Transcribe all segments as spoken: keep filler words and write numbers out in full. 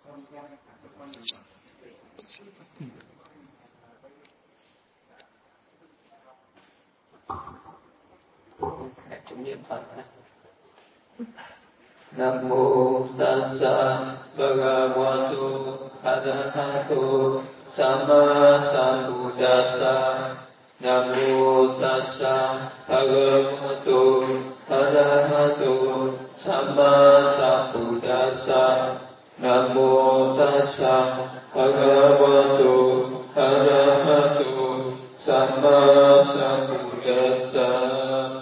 Chúng niệm Phật. Nam mô Tassa Bhagavato Arahato Samma Sambuddhassa. Nam mô Tassa Bhagavato Arahato Samma Sambuddhassa. Nam mô Tassa Bhagavato Arahato Samma Sambuddhassa.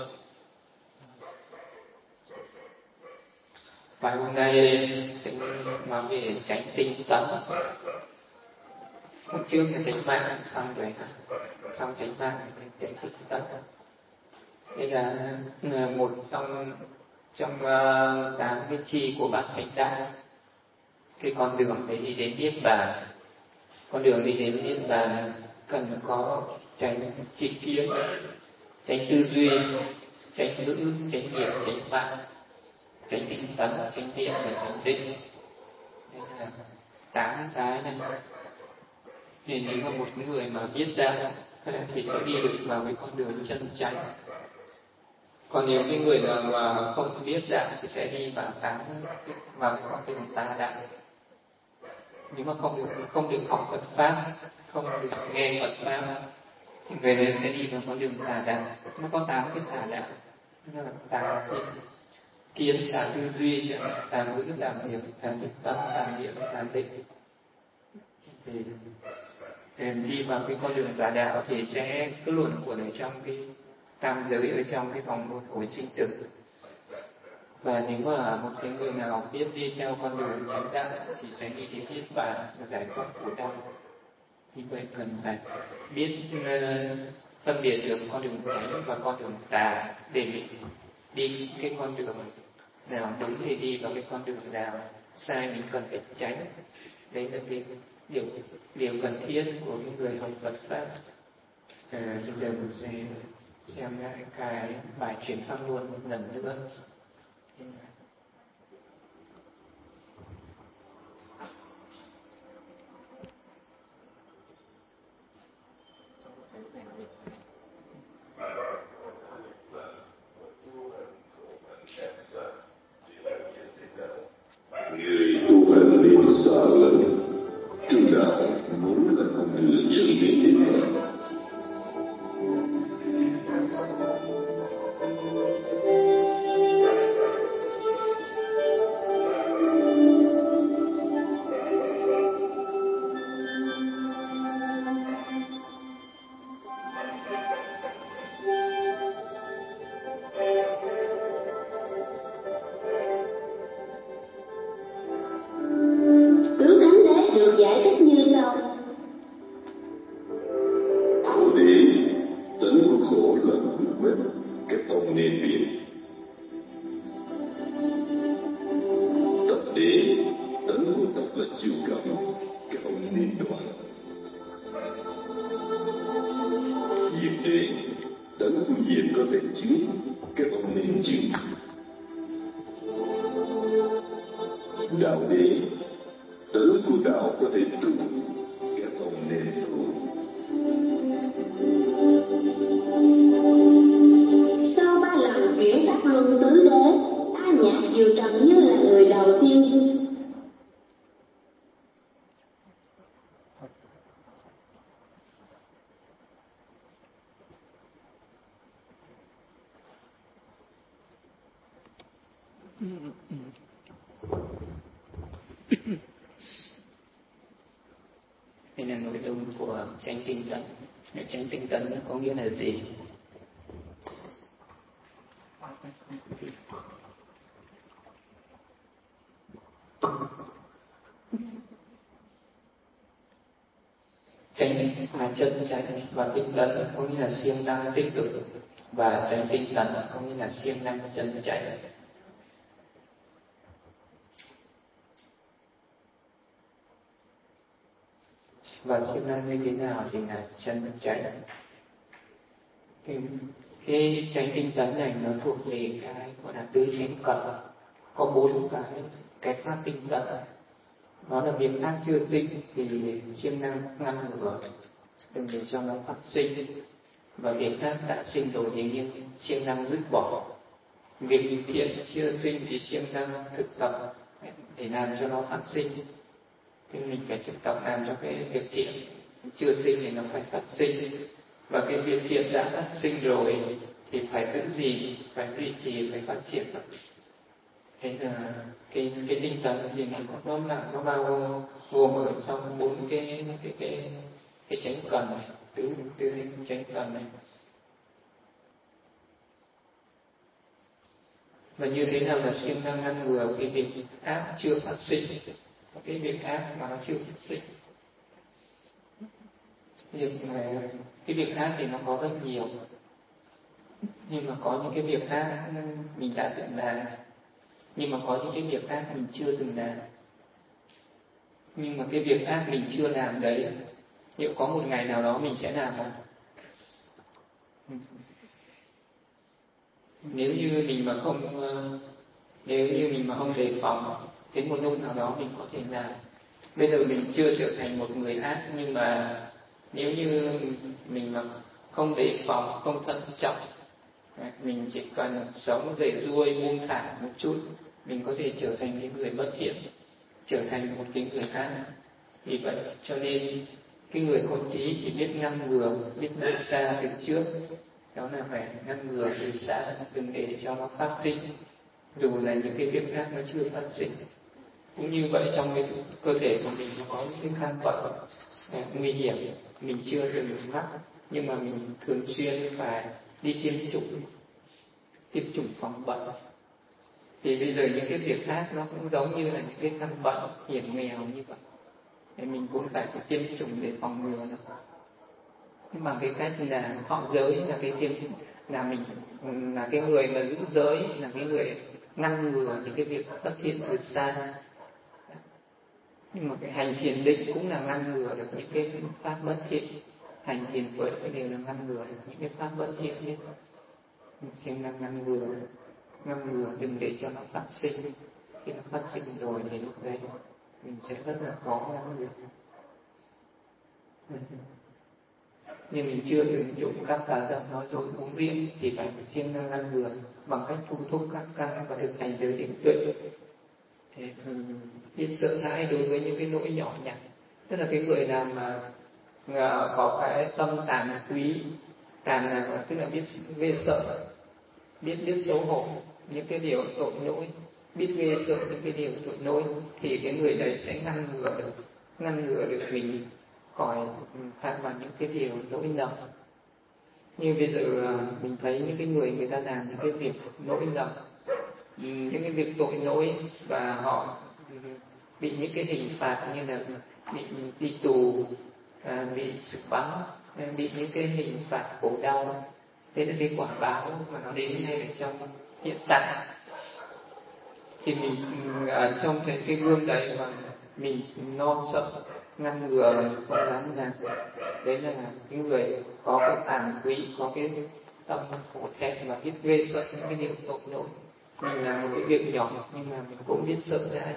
Bài hôm nay sẽ nói về tránh tinh tấn. Hôm trước là tránh mạng xong rồi, xong tránh mạng tránh tinh tấn. Đây là một trong trong tám uh, cái chi của bát chánh đạo. Cái con đường để đi đến niết bàn, con đường đi đến niết bàn cần có tránh tri kiến, tránh tư duy, tránh ngữ, tránh niệm, tránh mạng, tránh tinh tấn, tránh niệm và tránh định. Đây là tám cái này. Nên nếu mà một người mà biết đạo thì sẽ đi được vào cái con đường chân chánh. Còn nếu cái người nào mà không biết đạo thì sẽ đi vào tám vào cái con đường tà đạo. Nếu mà không được không được học Phật pháp, không được nghe Phật pháp, thì người ấy sẽ đi vào con đường tà đạo. Nó có tám cái tà đạo. Nó là tà gì? Kiến, tà tư duy, tà ngữ, tà niệm, tà tinh tấn, tà niệm, tà định. Thì để đi vào cái con đường tà đạo thì sẽ cứ luẩn quẩn ở trong cái tam giới, ở trong cái vòng luân hồi sinh tử. Và nếu mà một cái người nào biết đi theo con đường chánh đạo thì sẽ đi đến niết bàn và giải thoát khổ đau. Như vậy cần phải biết uh, phân biệt được con đường chánh và con đường tà để mình đi cái con đường nào đúng thì đi vào cái con đường nào sai mình cần phải tránh. Đấy là cái điều điều cần thiết của những người học Phật pháp. À, bây giờ mình sẽ xem lại cái bài chuyển pháp luân một lần nữa. Người tu hành nên xa lẫn tu đạo muốn là con đường dẫn đến niết bàn. Đạo đế, tấn của đạo có thể trụ, các ông nên trụ. Sau ba lần chuyển pháp luân tứ đế, A Nhạc Diệu Trần như là người đầu tiên. Đây là nội dung của chánh tinh tấn. Chánh tinh tấn có nghĩa là gì? Chánh là chân chánh, và tinh tấn có nghĩa là siêng năng tích cực, và chánh tinh tấn có nghĩa là siêng năng chân chánh. Và siêng năng như thế nào thì là chân chánh. Cái, cái chánh tinh tấn này nó thuộc về cái gọi là tứ chánh cận, có bốn cái cái pháp tinh tấn. Đó là việc ác chưa sinh thì siêng năng ngăn ngừa, đừng để cho nó phát sinh. Và việc ác đã sinh rồi thì nhưng siêng năng dứt bỏ. Việc thiện chưa sinh thì siêng năng thực tập để làm cho nó phát sinh. Thì mình phải thực tập làm cho cái việc thiện chưa sinh thì nó phải phát sinh. Và cái việc thiện đã phát sinh rồi thì phải giữ gìn, phải duy trì, phải phát triển. Thế là cái cái tinh tấn thì nó là nó bao gồm ở trong bốn cái cái cái cái chánh cần này, tứ tứ chánh cần này. Và như thế nào là siêng năng ngăn ngừa cái việc ác chưa phát sinh, cái việc ác mà nó chưa phát sinh. Việc cái việc ác thì nó có rất nhiều, nhưng mà có những cái việc ác mình đã từng làm, nhưng mà có những cái việc ác mình chưa từng làm. Nhưng mà cái việc ác mình chưa làm đấy, liệu có một ngày nào đó mình sẽ làm không? Nếu như mình mà không nếu như mình mà không đề phòng, đến một lúc nào đó mình có thể làm. Bây giờ mình chưa trở thành một người ác, nhưng mà nếu như mình mà không đề phòng, không thận trọng, mình chỉ cần sống rể ruôi buông thả một chút, mình có thể trở thành những người bất thiện, trở thành một cái người ác. Vì vậy cho nên cái người có trí chỉ biết ngăn ngừa, biết ngăn xa từ trước. Đó là phải ngăn ngừa từ xa, đừng để cho nó phát sinh, dù là những cái việc ác nó chưa phát sinh. Cũng như vậy, trong cái cơ thể của mình nó có những cái căn bệnh nguy hiểm mình chưa từng mắc, nhưng mà mình thường xuyên phải đi tiêm chủng, tiêm chủng phòng bệnh. Thì bây giờ những cái việc ác nó cũng giống như là những cái căn bệnh hiểm nghèo như vậy, thì mình cũng phải tiêm chủng để phòng ngừa nó. Nhưng mà cái cách là họ giới là cái tiêm là mình là cái người mà giữ giới, là cái người ngăn ngừa những cái việc bất thiện từ xa. Nhưng mà cái hành thiền định cũng là ngăn ngừa được những cái pháp bất thiện. Hành thiền tuệ đều là ngăn ngừa được những cái pháp bất thiện nhất. Mình xem là ngăn ngừa, ngăn ngừa đừng để cho nó phát sinh. Khi nó phát sinh rồi thì lúc đấy mình sẽ rất là khó ngăn ngừa. Nhưng mình chưa từng dụng các tà dâm nói dối uống rượu thì phải siêng năng ngăn ngừa bằng cách thu thúc các căn và thực hành giới định tuệ. Thì biết sợ hãi đối với những cái nỗi nhỏ nhặt. Tức là cái người nào mà có cái tâm tàn quý, tàn là tức là biết ghê sợ, biết biết xấu hổ những cái điều tội lỗi, biết ghê sợ những cái điều tội lỗi, thì cái người đấy sẽ ngăn ngừa được, ngăn ngừa được mình khỏi phạm vào những cái điều lỗi lầm. Như bây giờ mình thấy những cái người người ta làm những cái việc lỗi lầm, những cái việc tội lỗi, và họ bị những cái hình phạt như là bị đi tù, bị xử bắn, bị những cái hình phạt khổ đau. Thế là cái quả báo mà nó đến ngay ở trong hiện tại. Thì mình ở trong cái, cái gương đấy mà mình lo sợ, ngăn ngừa, không dám làm. Đấy là cái người có cái tàn quý, có cái tâm khổ thẹn và biết ghê sợ những cái điều tội lỗi. Mình làm một cái việc nhỏ nhưng mà mình cũng biết sợ hãi.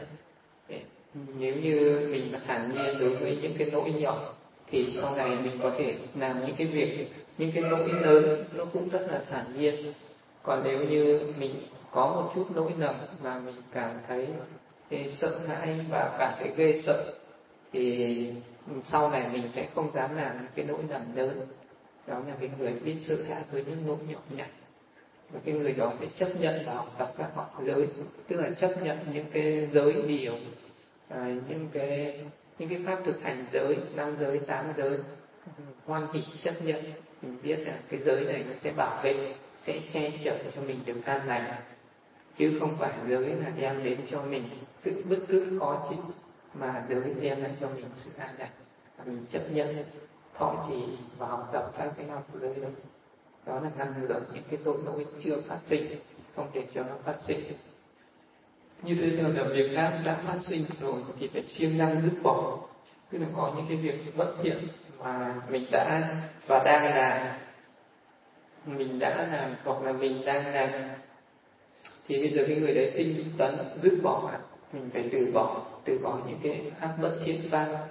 Nếu như mình mà thản nhiên đối với những cái lỗi nhỏ thì sau này mình có thể làm những cái việc, những cái lỗi lớn nó cũng rất là thản nhiên. Còn nếu như mình có một chút lỗi lầm mà mình cảm thấy sợ hãi và cảm thấy ghê sợ thì sau này mình sẽ không dám làm cái lỗi lầm lớn. Đó là cái người biết sợ hãi với những lỗi nhỏ nhặt. Và cái người đó sẽ chấp nhận và học tập các học giới, tức là chấp nhận những cái giới điều, à, những cái những cái pháp thực hành giới, năm giới, tám giới, hoan hỷ chấp nhận. Mình biết là cái giới này nó sẽ bảo vệ, sẽ che chở cho mình được an lành, chứ không phải giới là đem đến cho mình sự bứt rứt khó chịu, mà giới đem lại cho mình sự an lành. Và mình chấp nhận thọ trì và học tập các cái học giới đó. Đó là ngăn ngừa những cái tội lỗi chưa phát sinh, không để cho nó phát sinh. Như thế nào là việc ác đã phát sinh rồi thì phải siêng năng dứt bỏ. Tức là có những cái việc bất thiện mà mình đã và đang làm, mình đã làm hoặc là mình đang làm, thì bây giờ cái người đấy tinh tấn dứt bỏ mình phải từ bỏ từ bỏ những cái ác bất thiện pháp.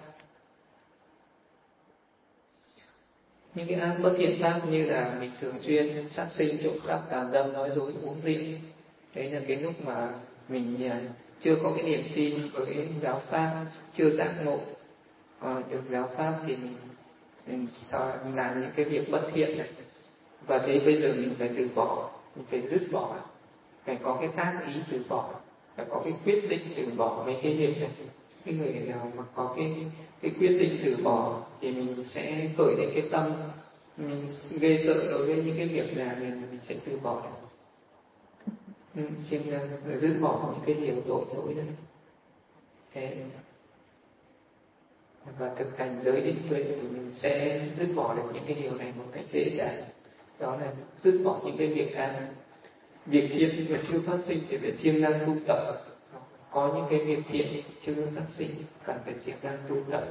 Những cái ác bất thiện pháp như là mình thường xuyên sát sinh, trộm cắp, tà dâm, nói dối, uống rượu. Đấy là cái lúc mà mình chưa có cái niềm tin với giáo pháp, chưa giác ngộ à, được giáo pháp thì mình, mình làm những cái việc bất thiện này. Và thế bây giờ mình phải từ bỏ, mình phải dứt bỏ, phải có cái tác ý từ bỏ, phải có cái quyết định từ bỏ mấy cái việc này. Cái người nào mà có cái cái quyết định từ bỏ thì mình sẽ khởi lên cái tâm mình ghê sợ đối với những cái việc nào mình mình sẽ từ bỏ được. Ừ, siêng năng dứt bỏ những cái điều tội lỗi đấy. Thế và thực hành giới định tuệ thì mình sẽ dứt bỏ được những cái điều này một cách dễ dàng. Đó là dứt bỏ những cái việc ác, việc thiện mà chưa phát sinh thì phải siêng năng tu tập. Có những cái việc thiện chưa phát sinh cần phải siêng năng tu tập.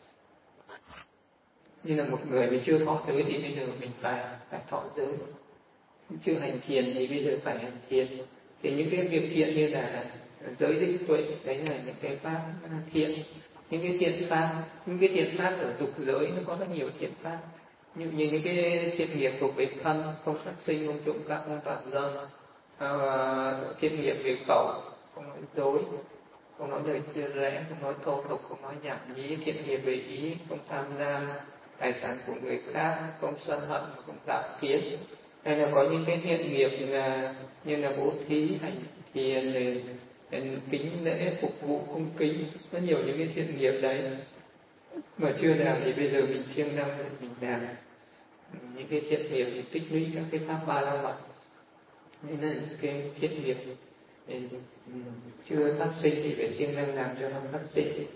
Như là một người mà chưa thọ giới thì bây giờ mình phải phải thọ giới, chưa hành thiền thì bây giờ phải hành thiền. Thì những cái việc thiện như là giới định tuệ, đấy là những cái pháp thiện, những cái thiện pháp, những cái thiện pháp ở dục giới nó có rất nhiều thiện pháp. Như, như những cái thiện nghiệp thuộc về thân, không sát sinh, không trộm cắp, không tà dâm, uh, thiện nghiệp về khẩu, không nói dối, không nói lời chia rẽ, không nói thô tục, không nói nhảm nhí. Thiện nghiệp về ý, không tham lam tài sản của người khác, không sân hận, không tạo kiến. Hay là có những cái thiện nghiệp là như là bố thí, hành thiền, để kính lễ, phục vụ, cung kính, rất nhiều những cái thiện nghiệp đấy mà chưa làm thì bây giờ mình siêng năng mình làm những cái thiện nghiệp thì tích lũy các cái pháp ba la mật. Nên là những cái thiện nghiệp thì chưa phát sinh thì phải siêng năng làm cho nó phát sinh.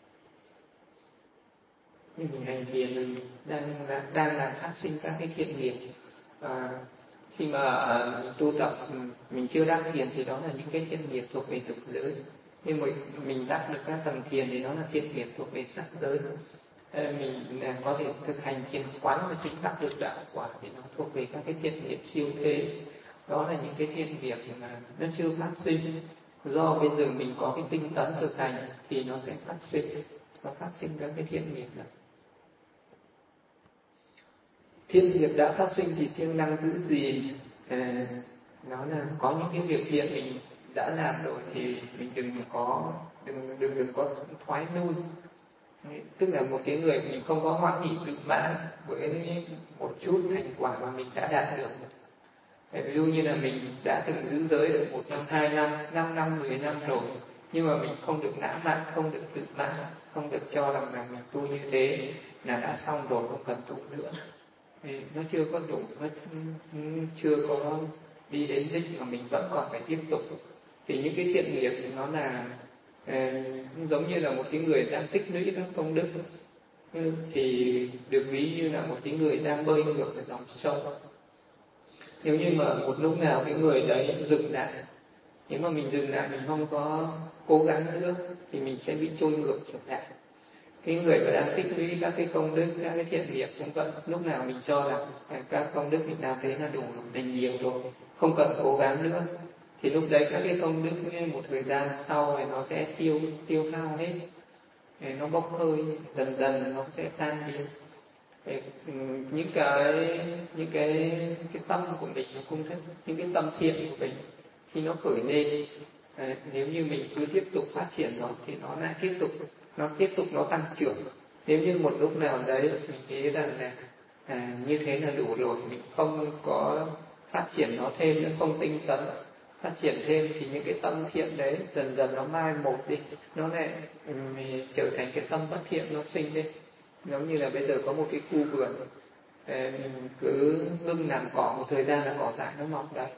Nhưng mình hành thiền mình đang đang làm phát sinh các cái thiện nghiệp. À, khi mà uh, tu tập mình chưa đắc thiền thì đó là những cái thiện nghiệp thuộc về dục giới. Nhưng mà mình đắc được các tầng thiền thì đó là thiện nghiệp thuộc về sắc giới. À, mình uh, có thể thực hành thiền quán và chính đắc được đạo quả thì nó thuộc về các cái thiện nghiệp siêu thế. Đó là những cái thiện nghiệp mà nó chưa phát sinh. Do bây giờ mình có cái tinh tấn thực hành thì nó sẽ phát sinh, nó phát sinh các cái thiện nghiệp này. Thiện nghiệp đã phát sinh thì siêng năng giữ gìn. À, nó là có những cái việc thiện mình đã làm rồi thì mình đừng có đừng đừng đừng có thoái lui. Tức là một cái người mình không có hoan hỷ tự mãn với một chút thành quả mà mình đã đạt được. Ví dụ như là mình đã từng giữ giới được một năm, hai năm, năm năm, mười năm rồi, nhưng mà mình không được lãng mạn, không được tự mãn, không được cho rằng là mình tu như thế là đã xong rồi, không cần tu nữa. Thì nó chưa có đủ, nó chưa có đi đến đích mà mình vẫn còn phải tiếp tục. Thì những cái thiện nghiệp thì nó là uh, giống như là một cái người đang tích lũy các công đức, thì được ví như là một cái người đang bơi ngược ở dòng sông. Nếu như mà một lúc nào cái người đấy dừng lại, nếu mà mình dừng lại mình không có cố gắng nữa thì mình sẽ bị trôi ngược trở lại. Cái người mà đang tích lũy các cái công đức, các cái thiện nghiệp cũng vậy, lúc nào mình cho rằng các công đức mình làm thế là đủ là nhiều rồi, không cần cố gắng nữa, thì lúc đấy các cái công đức một thời gian sau này nó sẽ tiêu tiêu hao hết, nó bốc hơi, dần dần nó sẽ tan biến. Những cái những cái cái tâm của mình nó cũng thế, những cái tâm thiện của mình khi nó khởi lên, à, nếu như mình cứ tiếp tục phát triển nó thì nó lại tiếp tục nó tiếp tục nó tăng trưởng. Nếu như một lúc nào đấy mình thấy rằng là à, như thế là đủ rồi, mình không có phát triển nó thêm nữa, không tinh tấn phát triển thêm, thì những cái tâm thiện đấy dần dần nó mai một đi, nó lại um, trở thành cái tâm bất thiện nó sinh lên. Giống như là bây giờ có một cái khu vườn, mình cứ ngưng làm cỏ một thời gian là cỏ dại nó mọc đây.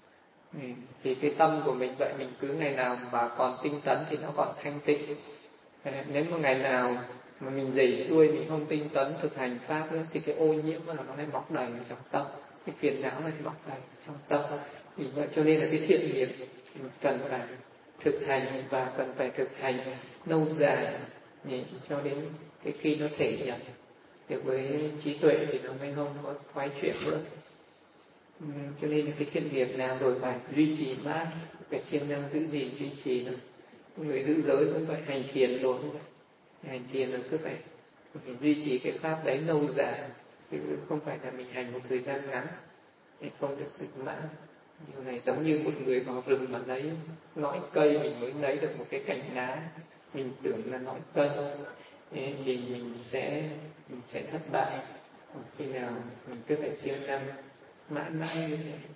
Thì cái tâm của mình vậy, mình cứ ngày nào mà còn tinh tấn thì nó còn thanh tịnh. Nếu mà ngày nào mà mình dày đuôi, mình không tinh tấn thực hành pháp nữa, thì cái ô nhiễm là nó lại mọc đầy ở trong tâm, cái phiền não lại mọc đầy trong tâm. Vì vậy cho nên là cái thiện nghiệp mình cần phải thực hành, và cần phải thực hành lâu dài cho đến cái khi nó thể hiện được với trí tuệ thì nó mới không có thoái chuyển nữa. Uhm, cho nên là cái thiện nghiệp nào rồi phải duy trì mãi, phải siêng năng giữ gìn duy trì nó. người giữ giới cũng phải hành thiền rồi cũng vậy, hành thiền rồi cứ phải mình duy trì cái pháp đấy lâu dài, chứ không phải là mình hành một thời gian ngắn thì không được định mãn. Điều này giống như một người vào rừng mà lấy lõi cây mình mới lấy được một cái cành lá, mình tưởng là lõi cây thì mình sẽ mình sẽ thất bại. Khi nào mình cứ phải siêng năng mãi mãi như thế.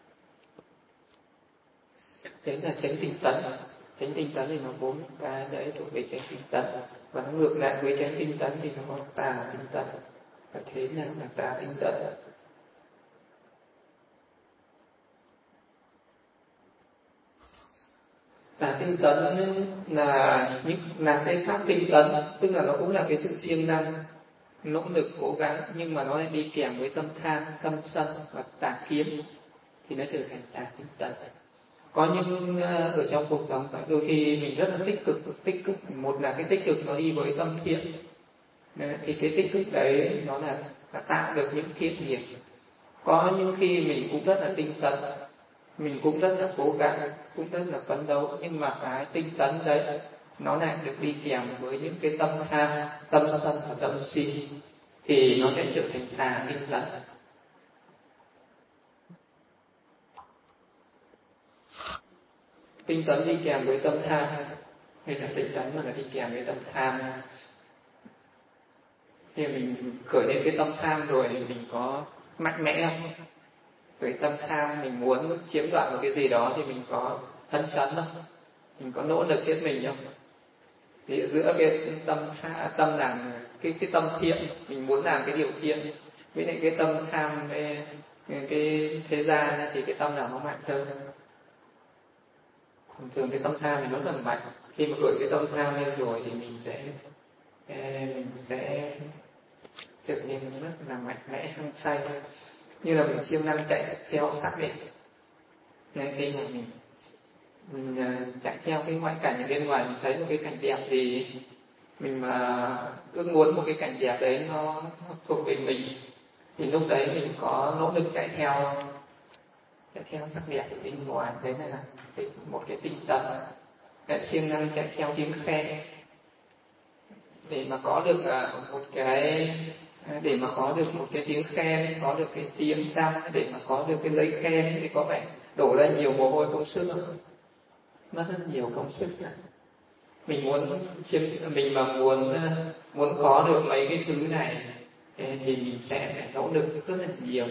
Đấy là chánh tinh tấn. Chánh tinh tấn thì nó bốn cái đấy thuộc về chánh tinh tấn, và nó ngược lại với chánh tinh tấn thì nó có tà tinh tấn. Và thế nào là tà tinh tấn? Tà tinh tấn là những là cái pháp tinh tấn, tức là nó cũng là cái sự siêng năng, nỗ lực cố gắng, nhưng mà nó lại đi kèm với tâm tham, tâm sân và tà kiến, thì nó trở thành tà tinh tấn. Có những ở trong cuộc sống đôi khi mình rất là tích cực, tích cực một là cái tích cực nó đi với tâm thiện, thì cái tích cực đấy nó là, là tạo được những thiện nghiệp. Có những khi mình cũng rất là tinh tấn, mình cũng rất là cố gắng, cũng rất là phấn đấu, nhưng mà cái tinh tấn đấy nó lại được đi kèm với những cái tâm tham, tâm sân và tâm si, thì nó sẽ trở thành tà tinh tấn. Tinh tấn đi kèm với tâm tham, hay là tinh tấn mà là đi kèm với tâm tham. Khi mình khởi lên cái tâm tham rồi mình có mạnh mẽ không? Với tâm tham mình muốn chiếm đoạt một cái gì đó thì mình có phấn chấn không? Mình có nỗ lực hết mình không? Thì giữa cái tâm tha, tâm làm cái cái tâm thiện, mình muốn làm cái điều thiện, với lại cái tâm tham với cái thế gian thì cái tâm nào nó mạnh hơn? Thường cái tâm tham thì nó rất là mạnh. Khi mà gửi cái tâm tham lên rồi thì mình sẽ mình sẽ trở nên rất là mạnh mẽ, hăng say, như là mình siêng năng chạy theo sắc đẹp. Nên khi mà mình, mình chạy theo cái ngoại cảnh ở bên ngoài, mình thấy một cái cảnh đẹp gì, mình mà ước muốn một cái cảnh đẹp đấy nó, nó thuộc về mình, thì lúc đấy mình có nỗ lực chạy theo chạy theo sắc đẹp ở bên ngoài. Đấy là một cái tinh tấn, siêng năng chạy theo tiếng khen để mà có được một cái để mà có được một cái tiếng khen, có được cái tiếng tăm, để mà có được cái giấy khen thì có phải đổ ra nhiều mồ hôi công sức không? Mất rất nhiều công sức này. Mình muốn mình mà muốn muốn có được mấy cái thứ này thì mình sẽ phải nỗ lực rất là nhiều.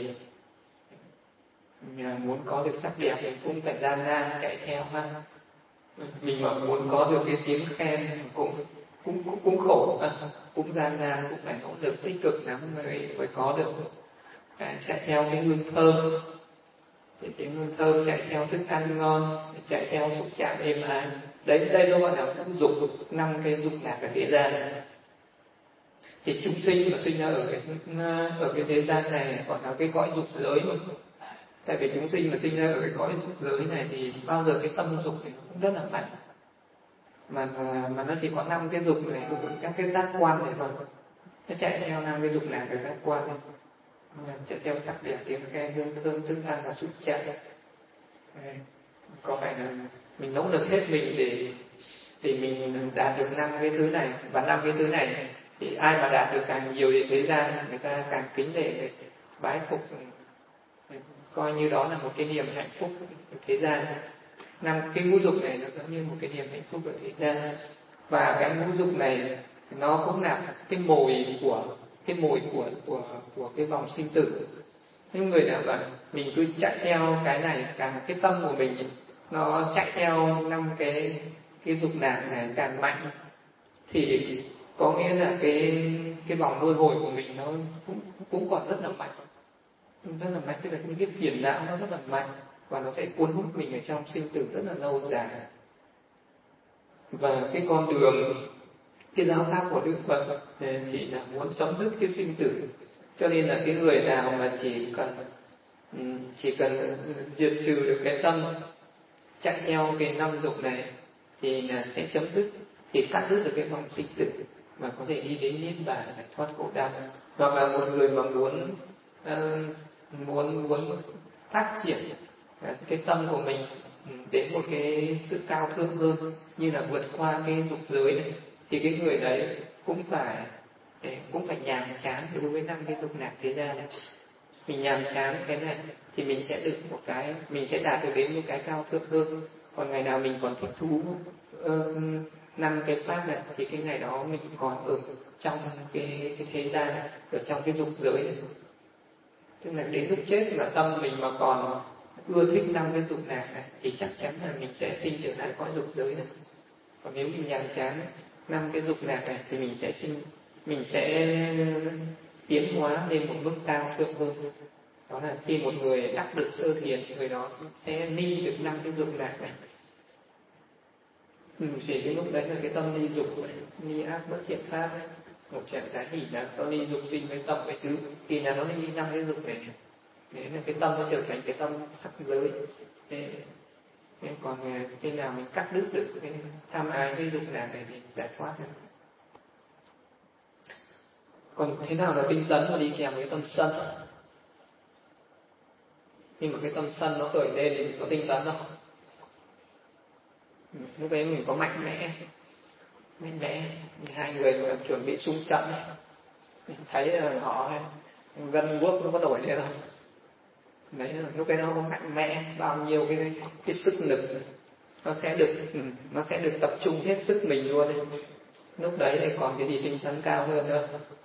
Mình muốn có được sắc đẹp mình cũng phải gian nan chạy theo ha. Mình mà muốn có được cái tiếng khen cũng cũng cũng, cũng khổ, cũng gian nan, cũng phải nỗ lực tích cực lắm mới mới có được. À, chạy theo cái hương thơm, chạy theo hương thơm, chạy theo thức ăn ngon, chạy theo xúc chạm êm ái. Đấy đây nó gọi là dục, năm cái dục lạc ở thế gian này. Thì chúng sinh mà sinh ra ở cái ở cái thế gian này gọi là cái cõi dục giới mà. Tại vì chúng sinh mà sinh ra ở cái cõi dục giới này thì bao giờ cái tâm dục thì nó cũng rất là mạnh, mà mà nó chỉ có năm cái dục này, các cái giác quan này thôi. Nó chạy theo năm cái dục này, cái giác quan này, chạy theo sắc đẹp, tiếng khen, hương thơm, thức ăn và xúc chạm. Có phải là mình nỗ lực hết mình để để mình đạt được năm cái thứ này, và năm cái thứ này thì ai mà đạt được càng nhiều thì thế gian người ta càng kính nể, bái phục, coi như đó là một cái niềm hạnh phúc của thế gian. Năm cái ngũ dục này nó giống như một cái niềm hạnh phúc của thế gian, và cái ngũ dục này nó cũng là cái mồi của cái mồi của của của cái vòng sinh tử. Những người nào mà mình cứ chạy theo cái này, càng cái tâm của mình nó chạy theo năm cái cái dục lạc này càng mạnh, thì có nghĩa là cái cái vòng luân hồi của mình nó cũng cũng còn rất là mạnh, rất là mạnh, tức là những cái phiền não nó rất là mạnh, và nó sẽ cuốn hút mình ở trong sinh tử rất là lâu dài. Và cái con đường, cái giáo pháp của Đức Phật thì là muốn chấm dứt cái sinh tử, cho nên là cái người nào mà chỉ cần chỉ cần diệt trừ được cái tâm chạy theo cái năm dục này thì là sẽ chấm dứt, thì cắt đứt được cái vòng sinh tử và có thể đi đến niết bàn, giải thoát khổ đau. Hoặc là một người mà muốn uh, muốn muốn phát triển cái tâm của mình đến một cái sự cao thượng hơn, như là vượt qua cái dục giới này, thì cái người đấy cũng phải cũng phải nhàm chán đối với năm cái dục lạc thế gian này. Mình nhàm chán cái này thì mình sẽ được một cái, mình sẽ đạt được đến một cái cao thượng hơn. Còn ngày nào mình còn thích thú năm uh, cái pháp này thì cái ngày đó mình còn ở trong cái, cái thế gian này, ở trong cái dục giới này. Tức là đến lúc chết mà tâm mình mà còn ưa thích năm cái dục lạc này thì chắc chắn là mình sẽ sinh trở lại cõi dục giới này. Còn nếu mình nhàm chán năm cái dục lạc này thì mình sẽ sinh mình sẽ tiến hóa lên một mức cao thượng hơn. Đó là khi một người đắc được sơ thiền, người đó sẽ ni được năm cái dục lạc này. Ừ, chỉ cái lúc đấy là cái tâm ni dục, ni ác bất thiện pháp ấy. Một trạng thái hỷ là có ni dục sinh với tâm với tứ, thì là nó ni năm cái dục này. Đấy là cái tâm nó trở thành cái tâm sắc giới. Thế, thế còn khi nào mình cắt đứt được cái tham ái cái dục lạc này thì giải thoát được. Còn thế nào là tinh tấn mà đi kèm với tâm sân? Nhưng mà cái tâm sân nó khởi lên thì mình có tinh tấn không? Lúc đấy mình có mạnh mẽ, mạnh mẽ. Hai người mà chuẩn bị xung trận, mình thấy họ gân guốc nó có nổi lên không? Đấy, lúc đấy nó có mạnh mẽ, bao nhiêu cái cái sức lực nó sẽ được nó sẽ được tập trung hết sức mình luôn đấy. Lúc đấy thì còn cái gì tinh tấn cao hơn nữa?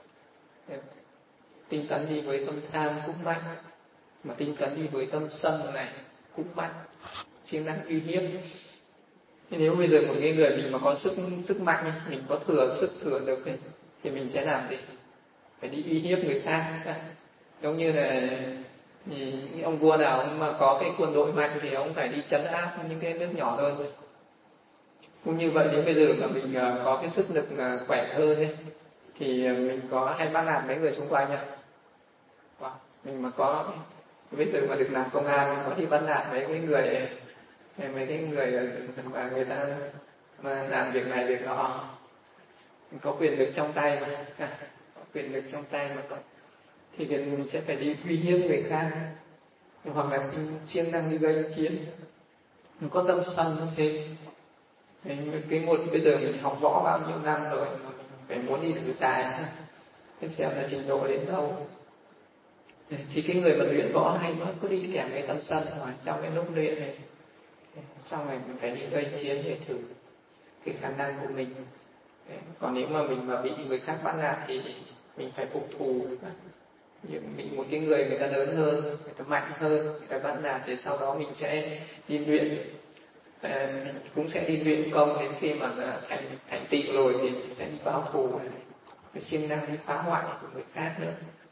Tinh tấn đi với tâm tham cũng mạnh, mà tinh tấn đi với tâm sân này cũng mạnh, siêng năng uy hiếp. Nếu bây giờ một cái người mình mà có sức sức mạnh, mình có thừa sức thừa lực ấy, thì mình sẽ làm gì? Phải đi uy hiếp người khác. Giống như là những ông vua nào mà có cái quân đội mạnh thì ông phải đi trấn áp những cái nước nhỏ hơn. Cũng như vậy, nếu bây giờ mà mình có cái sức lực khỏe hơn ấy, thì mình có hay bắt nạt mấy người xung quanh nhá. Mình mà có bây giờ mà được làm công an, có đi bắt nạt mấy cái người mấy cái người mà người ta mà làm việc này việc nọ, có quyền lực trong tay mà có quyền lực trong tay mà có, thì mình sẽ phải đi uy hiếp người khác, hoặc là siêng năng đi gây chiến. Mình có tâm sân như thế. Cái một bây giờ mình học võ bao nhiêu năm rồi, phải muốn đi thử tài xem là trình độ đến đâu. Thì cái người mà luyện võ hay nó cứ đi kèm cái tâm sân ở trong cái lúc luyện này, xong rồi mình phải đi gây chiến để thử cái khả năng của mình. Còn nếu mà mình mà bị người khác bắt nạt thì mình phải phục thù. Mình một cái người người ta lớn hơn, người ta mạnh hơn, người ta bắt nạt, thì sau đó mình sẽ đi luyện, mình cũng sẽ đi luyện công, đến khi mà thành thành tựu rồi thì mình sẽ đi báo thù, cái siêng năng đi phá hoại của người khác nữa.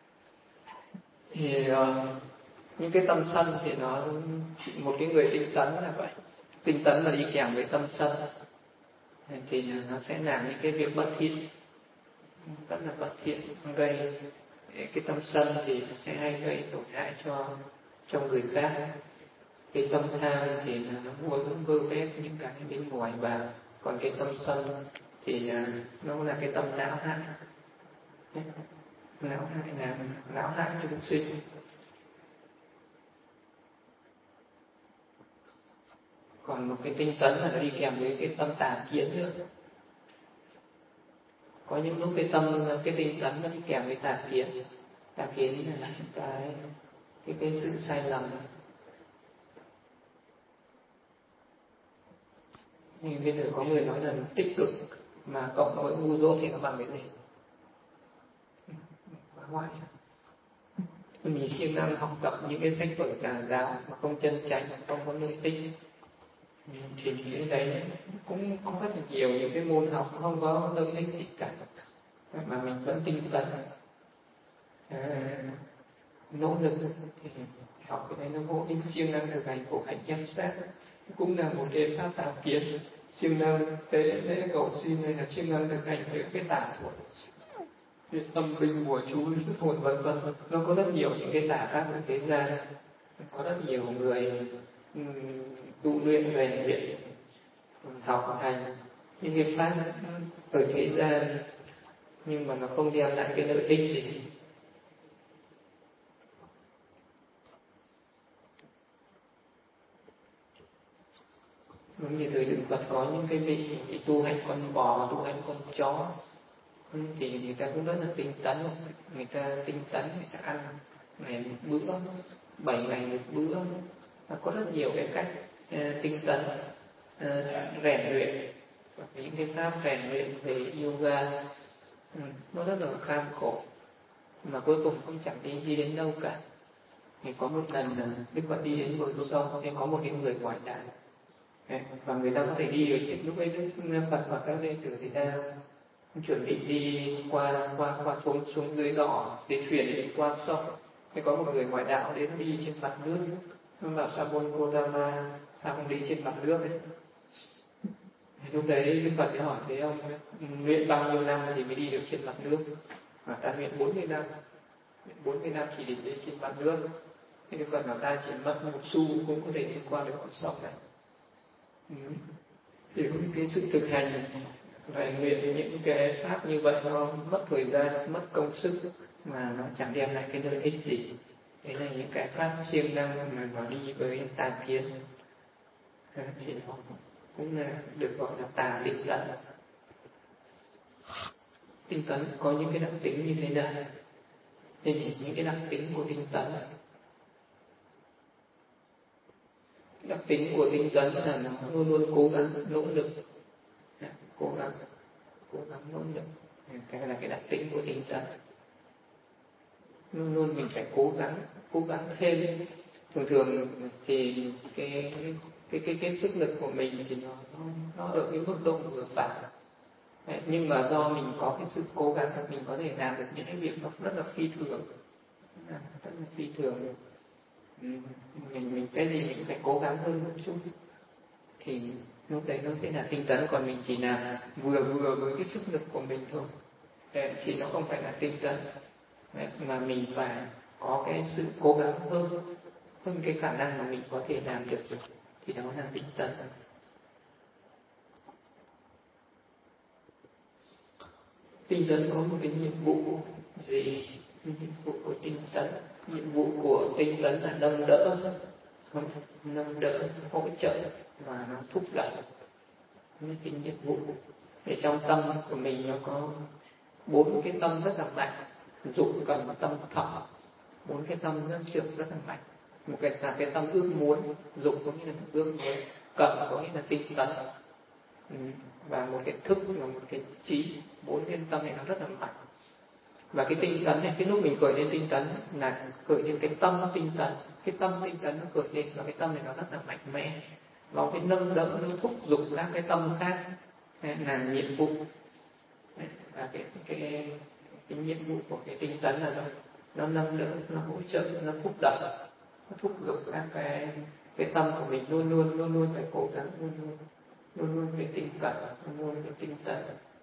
Thì uh, những cái tâm sân thì nó, một cái người tinh tấn là vậy. Tinh tấn mà đi kèm với tâm sân thì nó sẽ làm những cái việc bất thiện, rất là bất thiện, gây cái tâm sân thì nó sẽ hay gây tổn hại cho cho người khác. Cái tâm tham thì nó muốn vơ vét những cái bên ngoài vào, còn cái tâm sân thì nó là cái tâm não hại, não hại là não hại chúng sinh. Còn một cái tinh tấn là nó đi kèm với cái tâm tà kiến nữa. Có những lúc cái tâm cái tinh tấn nó đi kèm với tà kiến. Tà kiến là cái cái cái sự sai lầm. Nhưng bây giờ có người nói là tích cực mà cộng với ngu dốt thì nó bằng cái gì? Quá ngoại. Mình siêng năng học tập những cái sách vở tà giáo mà không chân chánh, không có nội tinh, thì cái đấy cũng có rất là nhiều những cái môn học không có lợi ích gì cả, mà mình vẫn tinh tấn à, nỗ lực thì học cái đấy nó vô ích. Siêng năng thực hành khổ hạnh giám sát cũng là một cái pháp tà kiến. Siêng năng tế lễ cầu xin hay là siêng năng thực hành những cái tà thuật, cái tâm binh của chú thức hồn vân vân, nó có rất nhiều những cái tà pháp ở thế gian. Có rất nhiều người tu luyện rèn luyện học hành những cái pháp ở thế gian, nhưng mà nó không đem lại cái lợi ích gì. Giống như thời Đức Phật có những cái vị tu hành con bò, tu hành con chó, thì người ta cũng rất là tinh tấn, người ta tinh tấn, người ta ăn ngày một bữa, bảy ngày một bữa, và có rất nhiều cái cách uh, tinh tấn, uh, rèn luyện, những cái pháp rèn luyện về yoga, um, nó rất là kham khổ, mà cuối cùng cũng chẳng đi, đi đến đâu cả. Thì có một lần uh, Đức Phật đi đến bờ sông, thì có một cái người ngoại đạo, và người ta có thể đi được. Lúc ấy Đức Phật và các đệ tử thì ta chuẩn bị đi qua qua qua xuống xuống dưới đỏ để thuyền đi qua sông. Thì có một người ngoại đạo đến đi trên mặt nước, nó bảo Sabon Kodama sao không đi trên mặt nước ấy. Thì lúc đấy Đức Phật hỏi thế ông luyện bao nhiêu năm thì mới đi được trên mặt nước? Và ta luyện bốn mươi năm, bốn mươi năm chỉ để đi trên mặt nước. Thì Đức Phật bảo ta chỉ mất một xu cũng có thể đi qua được con sông này. Ừ. Thì cái sự thực hành rèn luyện những cái pháp như vậy nó mất thời gian, mất công sức mà nó chẳng đem lại cái lợi ích gì. Đấy là những cái pháp siêng năng mà nó đi với tà kiến, thì cũng là được gọi là tà định tấn. Tinh tấn có những cái đặc tính như thế nào? Thì những cái đặc tính của tinh tấn, đặc tính của tinh tấn là nó luôn luôn cố gắng, nỗ lực, cố gắng, cố gắng nỗ lực. Cái là cái đặc tính của tinh tấn. Luôn luôn mình phải cố gắng, cố gắng thêm. Thường thường thì cái cái cái cái sức lực của mình thì nó nó ở cái mức độ vừa phải. Đấy, nhưng mà do mình có cái sự cố gắng, mình có thể làm được những cái việc nó rất là phi thường, rất là phi thường. mình mình cái gì mình phải cố gắng hơn một chút, thì lúc đấy nó sẽ là tinh tấn. Còn mình chỉ làm vừa vừa với cái sức lực của mình thôi, đấy, thì nó không phải là tinh tấn. Đấy, mà mình phải có cái sự cố gắng hơn hơn cái khả năng mà mình có thể làm được, thì đó là tinh tấn. Tinh tấn có một cái nhiệm vụ gì? Nhiệm vụ của tinh tấn, nhiệm vụ của tinh tấn là nâng đỡ, nâng đỡ, hỗ trợ và nó thúc đẩy những cái nhiệm vụ. Để trong tâm của mình nó có bốn cái tâm rất là mạnh: dục, cần, tâm, thọ. Bốn cái tâm nó trượng rất là mạnh. Một cái là cái tâm ước muốn, dục có nghĩa là ước muốn, cần có nghĩa là tinh tấn, và một cái thức là một cái trí. Bốn cái tâm này nó rất là mạnh. Và cái tinh tấn này, cái lúc mình khởi lên tinh tấn là khởi lên cái tâm tinh tấn. Cái tâm tinh tấn nó khởi lên, và cái tâm này nó rất là mạnh mẽ, nó cái nâng đỡ, nó thúc giục các cái tâm khác làm nhiệm vụ. Và cái cái cái nhiệm vụ của cái tinh tấn là nó, nó nâng đỡ, nó hỗ trợ, nó thúc đẩy, nó thúc giục các cái cái tâm của mình luôn luôn luôn luôn phải cố gắng, luôn luôn luôn luôn phải tinh cận, luôn luôn phải tinh tấn.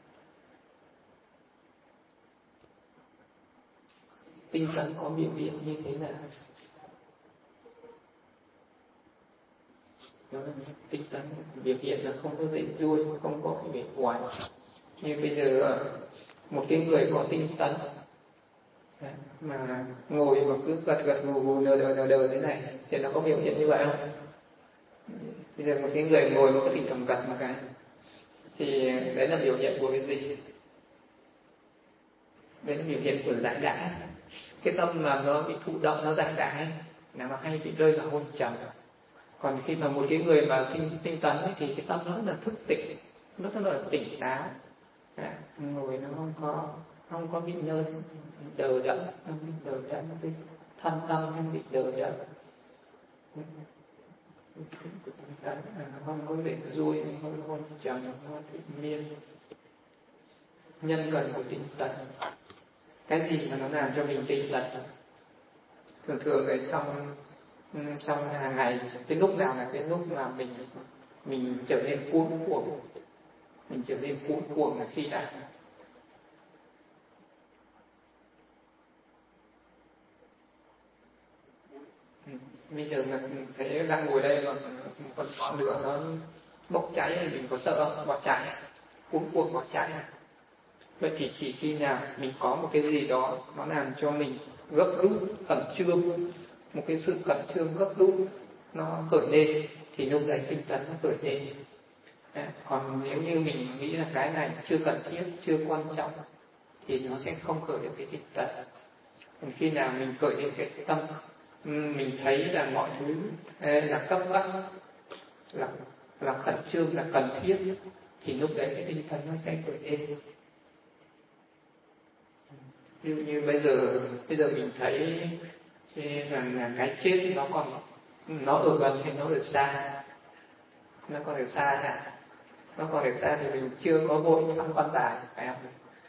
Tinh tấn có biểu hiện như thế nào? Tinh tấn biểu hiện là không có dậy vui, không có cái vẻ ngoài. Như bây giờ một cái người có tinh tấn mà ngồi mà cứ gật gật gù gù đờ đờ đờ đờ thế này thì nó có biểu hiện như vậy không? Bây giờ một cái người ngồi mà có thỉnh thoảng gật một cái thì đấy là biểu hiện của cái gì? Đấy là biểu hiện của giải đãi. Cái tâm mà nó bị thụ động, nó giải đãi là nó hay bị rơi vào hôn trầm. Còn khi mà một cái người mà tinh, tinh tấn ấy, thì cái tâm nó rất là thức tỉnh, nó rất là tỉnh táo. À, ngồi nó không có không có bị nơi đờ đẫn, không bị đờ đẫn, thân tâm không bị đờ đẫn. Nó không có bị vui, không có hôn trầm, không có bị miên. Nhân cần của tinh tấn. Cái gì mà nó làm cho mình tinh tấn? Thường thường ở trong trong hàng ngày, cái lúc nào là cái lúc mà mình mình trở nên cuốn cuồng, mình trở nên cuốn cuồng là khi nào? Bây giờ mình thấy đang ngồi đây mà còn ngọn lửa nó bốc cháy thì mình có sợ không? Bỏ chạy, cuốn cuồng bỏ chạy. Vậy thì chỉ khi nào mình có một cái gì đó nó làm cho mình gấp rút, khẩn trương, một cái sự khẩn trương gấp rút nó khởi lên, thì lúc đấy tinh tấn nó khởi lên. À, còn nếu như mình nghĩ là cái này chưa cần thiết, chưa quan trọng thì nó sẽ không khởi được cái tinh tấn. Còn khi nào mình khởi lên cái tâm, mình thấy là mọi thứ là cấp bách, là là khẩn trương, là cần thiết, thì lúc đấy cái tinh tấn nó sẽ khởi lên. Như như bây giờ bây giờ mình thấy rằng là cái chết nó còn nó ở gần hay nó ở xa, nó còn ở xa hả? Nó còn ở xa thì mình chưa có vội xong quan tài, phải không?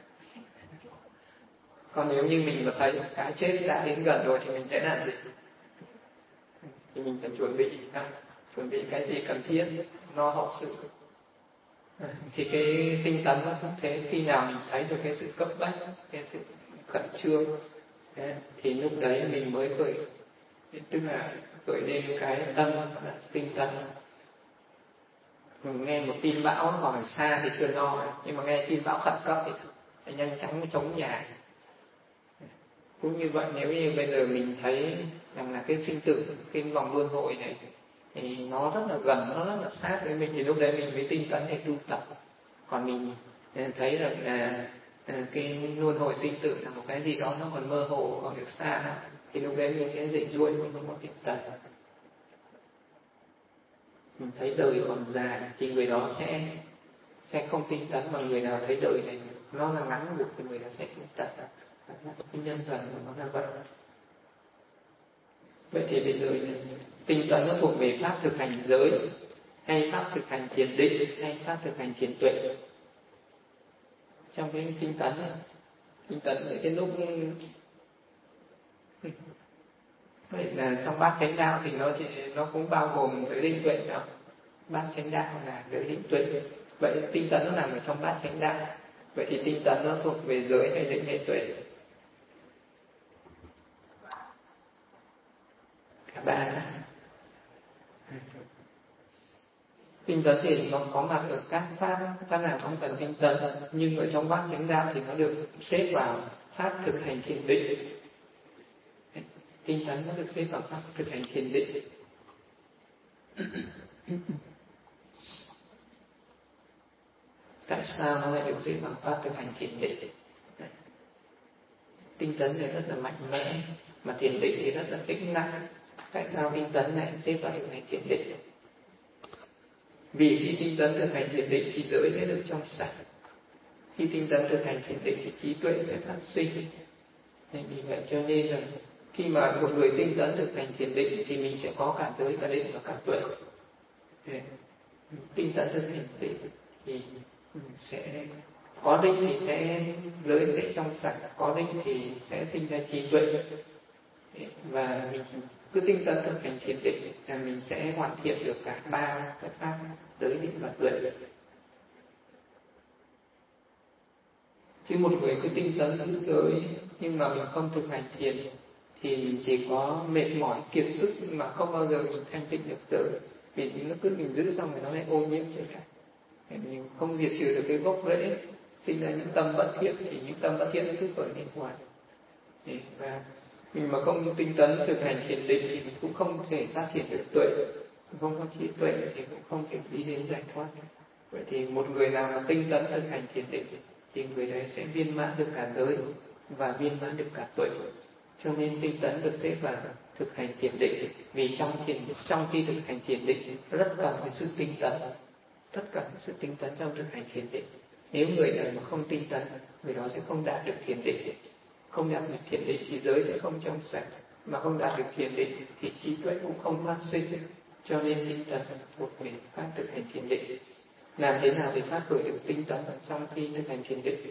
Còn nếu như mình mà thấy cái chết đã đến gần rồi thì mình sẽ làm gì? Thì mình phải chuẩn bị, chuẩn bị cái gì cần thiết, lo hậu sự. Thì cái tinh tấn nó cũng thế, khi nào mình thấy được cái sự cấp bách, cái sự khẩn trương, thì lúc đấy mình mới khởi, tức là khởi lên cái tâm là tinh tấn. Mình nghe một tin bão còn ở xa thì chưa lo, nhưng mà nghe tin bão khẩn cấp thì phải nhanh chóng chống nhà. Cũng như vậy, nếu như bây giờ mình thấy rằng là cái sinh tử, cái vòng luân hồi này thì nó rất là gần, nó rất là sát với mình, thì lúc đấy mình mới tinh tấn để tu tập. Còn mình thấy rằng là cái luân hồi sinh tử là một cái gì đó nó còn mơ hồ, còn được xa, thì lúc đấy mình sẽ dịch đuôi, mình không có tinh tấn. Mình thấy đời còn dài thì người đó sẽ sẽ không tinh tấn, mà người nào thấy đời này nó là ngắn ngủi thì người đó sẽ tinh tấn. Cái nhân thần của nó là vậy. Vậy thì bây giờ tinh tấn nó thuộc về pháp thực hành giới, hay pháp thực hành thiền định, hay pháp thực hành thiền tuệ? Trong cái tinh tấn này, tinh tấn ở cái lúc vậy là trong bát chánh đạo thì nó thì nó cũng bao gồm giới định tuệ đó. Bát chánh đạo là giới định tuệ. Vậy tinh tấn nó nằm ở trong bát chánh đạo. Vậy thì tinh tấn nó thuộc về giới hay định hay tuệ? Cả ba. Tinh tấn thì nó có mặt ở các pháp, pháp nào không cần tinh tấn, nhưng ở trong bát chánh đạo thì nó được xếp vào pháp thực hành thiền định. Tinh tấn nó được xếp vào pháp thực hành thiền định. Tại sao nó lại được xếp vào pháp thực hành thiền định? Tinh tấn thì rất là mạnh mẽ, mà thiền định thì rất là tĩnh lặng. Tại sao tinh tấn lại xếp vào thực hành thiền định? Vì khi tinh tấn thực hành thiền định thì giới sẽ được trong sạch. Khi tinh tấn thực hành thiền định thì trí tuệ sẽ phát sinh. Nên vì vậy cho nên là khi mà một người tinh tấn thực hành thiền định thì mình sẽ có cả giới, cả định và cả tuệ. Tinh tấn thực hành định thì sẽ có định thì sẽ giới sẽ trong sạch, có định thì sẽ sinh ra trí tuệ. Và mình cứ tinh tấn thực hành thiền định là mình sẽ hoàn thiện được cả ba cái pháp giới, định và tuệ. Chứ một người cứ tinh tấn giữ giới nhưng mà mình không thực hành thiền thì mình chỉ có mệt mỏi kiệt sức mà không bao giờ mình thanh tịnh được giới. Vì nó cứ mình giữ xong rồi nó lại ô nhiễm trở lại. Mình không diệt trừ được cái gốc rễ, sinh ra những tâm bất thiện thì những tâm bất thiện nó cứ khởi lên hoài. Và mình mà không tinh tấn thực hành thiền định thì mình cũng không thể phát triển được tuệ, không có trí tuệ thì cũng không thể đi đến giải thoát. Vậy thì một người nào mà tinh tấn thực hành thiền định thì người đấy sẽ viên mãn được cả giới và viên mãn được cả tuệ. Cho nên tinh tấn được xếp vào thực hành thiền định, vì trong thiền trong khi thực hành thiền định rất cần cái sự tinh tấn, tất cả sự tinh tấn trong thực hành thiền định. Nếu người nào mà không tinh tấn, người đó sẽ không đạt được thiền định. Không đạt được thiền định thì giới sẽ không trong sạch, mà không đạt được thiền định thì trí tuệ cũng không phát sinh. Cho nên tinh tấn thuộc về pháp thực hành thiền định. Làm thế nào để phát khởi được tinh tấn trong khi thực hành thiền định?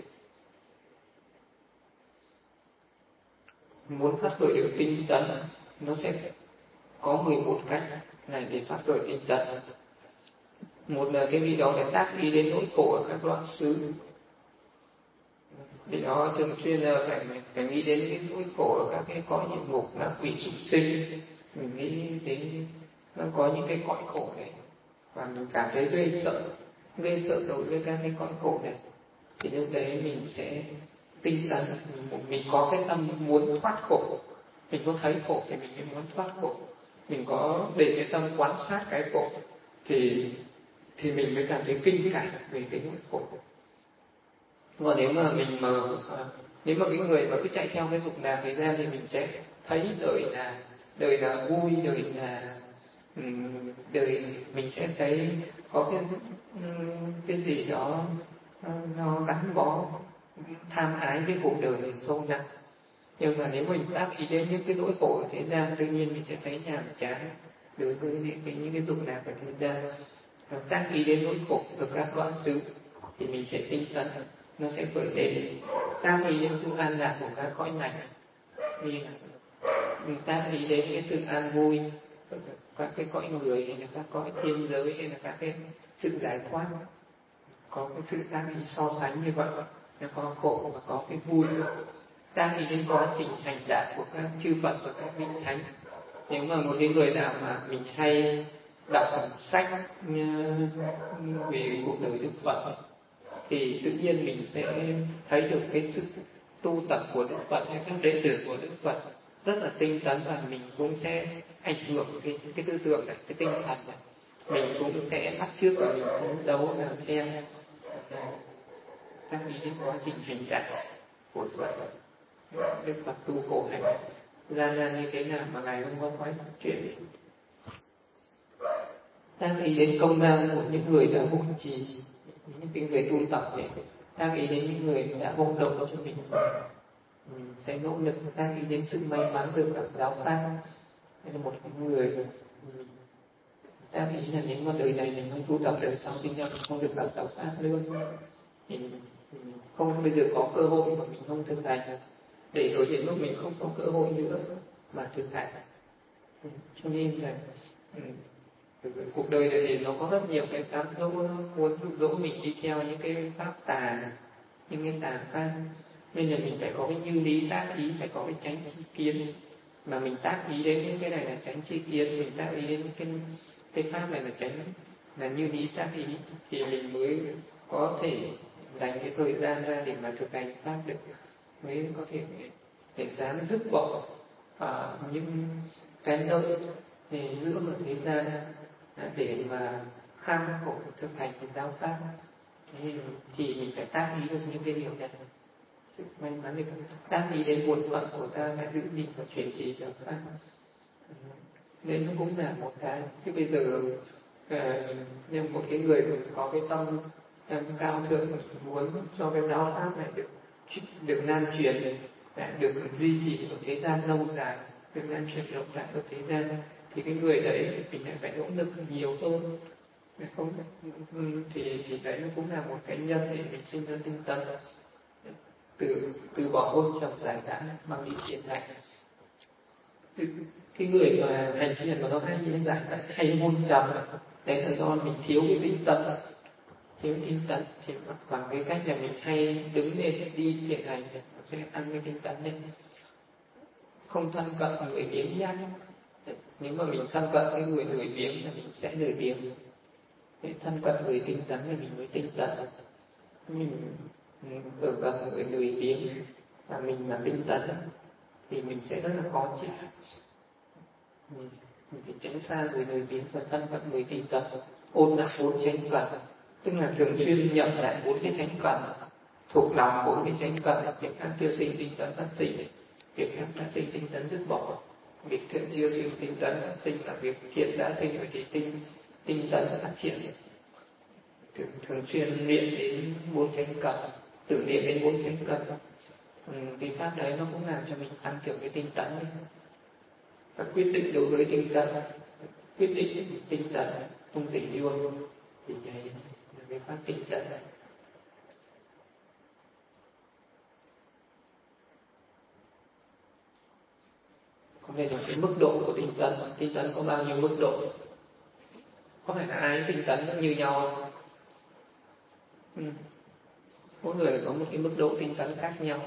Muốn phát khởi được tinh tấn, nó sẽ có mười một cách này để phát khởi tinh tấn. Một là cái vị đó phải tác ý đến nỗi khổ ở các loạn xứ. Vị đó thường xuyên là phải, phải nghĩ đến cái nỗi khổ ở các cái cõi địa ngục, các quỷ súc sinh. Mình nghĩ đến nó có những cái cõi khổ này và mình cảm thấy ghê sợ, ghê sợ đối với các cái cõi khổ này. Thì lúc đấy mình sẽ tinh tấn, mình có cái tâm muốn thoát khổ. Mình có thấy khổ thì mình mới muốn thoát khổ. mình có để cái tâm quan sát cái khổ thì thì mình mới cảm thấy kinh cảm về cái nỗi khổ. Còn nếu mà mình mà nếu mà cái người mà cứ chạy theo cái dục lạc thời gian thì mình sẽ thấy đời là đời là vui, đời là um, đời mình sẽ thấy có cái um, cái gì đó nó gắn bó tham ái với cuộc đời sâu nặng. Nhưng mà nếu mình tác ý đến những cái nỗi khổ ở thế gian, tự nhiên mình sẽ thấy nhàm chán đối với những cái những cái dục lạc ở thế gian. Tác ý đến nỗi khổ ở các đoạn xứ thì mình sẽ tinh tấn, nó sẽ khởi lên. Tác ý đến sự an lạc của các cõi này, vì mình tác ý đến cái sự an vui của các cái cõi người, hay là các cõi thiên giới, hay là các cái sự giải thoát, có cái sự tác ý so sánh như vậy, nó có khổ và có cái vui. Tác ý đến quá trình hành đạo của các chư Phật và các vị thánh. Nếu mà một cái người nào mà mình hay đọc sách về cuộc đời Đức Phật thì tự nhiên mình sẽ thấy được cái sự tu tập của Đức Phật hay các đệ tử của Đức Phật rất là tinh tấn, và mình cũng sẽ ảnh hưởng cái cái tư tưởng này, cái tinh thần này, mình cũng sẽ bắt chước và mình phấn đấu làm theo các ý đến quá trình hành đạo của Phật. Đức Phật tu khổ hạnh gian nan như thế nào mà ngài không có nói chuyện. Đang ý đến công lao của những người đã hộ trì, những cái người tu tập ấy, đang ý đến những người đã hộ độ cho mình, mình sẽ nỗ lực. Đang ý đến sự may mắn được ở giáo pháp, hay là một người đang ý là nếu mà đời này mình không tu tập, đời sau sinh ra mình không được gặp giáo pháp nữa, thì mình không bây giờ có cơ hội mà mình không thực hành, để rồi đến lúc mình không có cơ hội nữa mà thực hành. Cho nên là cuộc đời này thì nó có rất nhiều cái cám dỗ muốn dụ dỗ mình đi theo những cái pháp tà, những cái tà pháp, nên là mình phải có cái như lý tác ý, phải có cái chánh tri kiến. Mà mình tác ý đến những cái này là chánh tri kiến, mình tác ý đến cái cái pháp này là chánh là như lý tác ý, thì mình mới có thể dành cái thời gian ra để mà thực hành pháp được, mới có thể để dám dứt bỏ uh, những cái lợi để giữa ở thế gian để mà kham khổ thực hành cái giáo pháp. Thì, thì mình phải tác ý được những cái điều này. Sự may mắn thì tác ý đến bổn phận của ta phải giữ gìn và truyền trì giáo pháp. Nên nó cũng là một cái. Chứ bây giờ uh, nếu một cái người có cái tâm um, cao thượng muốn cho cái giáo pháp này được được lan truyền, được duy trì ở thế gian lâu dài, được lan truyền rộng rãi ở thế gian, thì cái người đấy mình lại phải nỗ lực nhiều hơn. Không thì thì đấy nó cũng là một cái nhân để mình sinh ra tinh tấn, từ từ bỏ hôn trầm giải tán bằng đi thiện hành. Cái người mà hành thiện mà nó hay như giải tán hay hôn trầm, đấy là do mình thiếu cái tinh tấn, thiếu tinh tấn thì bằng cái cách là mình hay đứng lên đi thiện hành sẽ tăng cái tinh tấn lên. Không thân cận người biếng nhác. Nếu mà mình thân cận cái người người biếng là mình sẽ lười biếng. Để thân cận người tinh tấn thì mình mới tinh tấn. Mình ở gần người lười biếng và mình mà tinh tấn thì mình sẽ rất là khó chịu. Mình, mình phải tránh xa người lười biếng và thân cận người tinh tấn. Ôn lại bốn chánh cẩn, tức là thường xuyên nhập lại bốn cái chánh cẩn, thuộc lòng bốn cái chánh cẩn, việc khác chưa sinh tinh tấn phát sinh, việc khác đã sinh tinh tấn dứt bỏ, việc thiện chưa sinh tinh tấn phát sinh là việc thiện đã sinh rồi thì tinh tinh tấn phát triển. Thường, thường xuyên luyện đến bốn chánh cẩn, tự luyện đến bốn chánh cẩn. Ừ, cái pháp đấy nó cũng làm cho mình tăng trưởng cái tinh tấn. Và quyết định đối với tinh tấn, quyết định tinh tấn không thể luôn thì cái là cái pháp tinh tấn này. Có thể là cái mức độ của tinh tấn, tinh tấn có bao nhiêu mức độ? Có phải là ai tinh tấn cũng như nhau không? Ừ. Mỗi người có một cái mức độ tinh tấn khác nhau.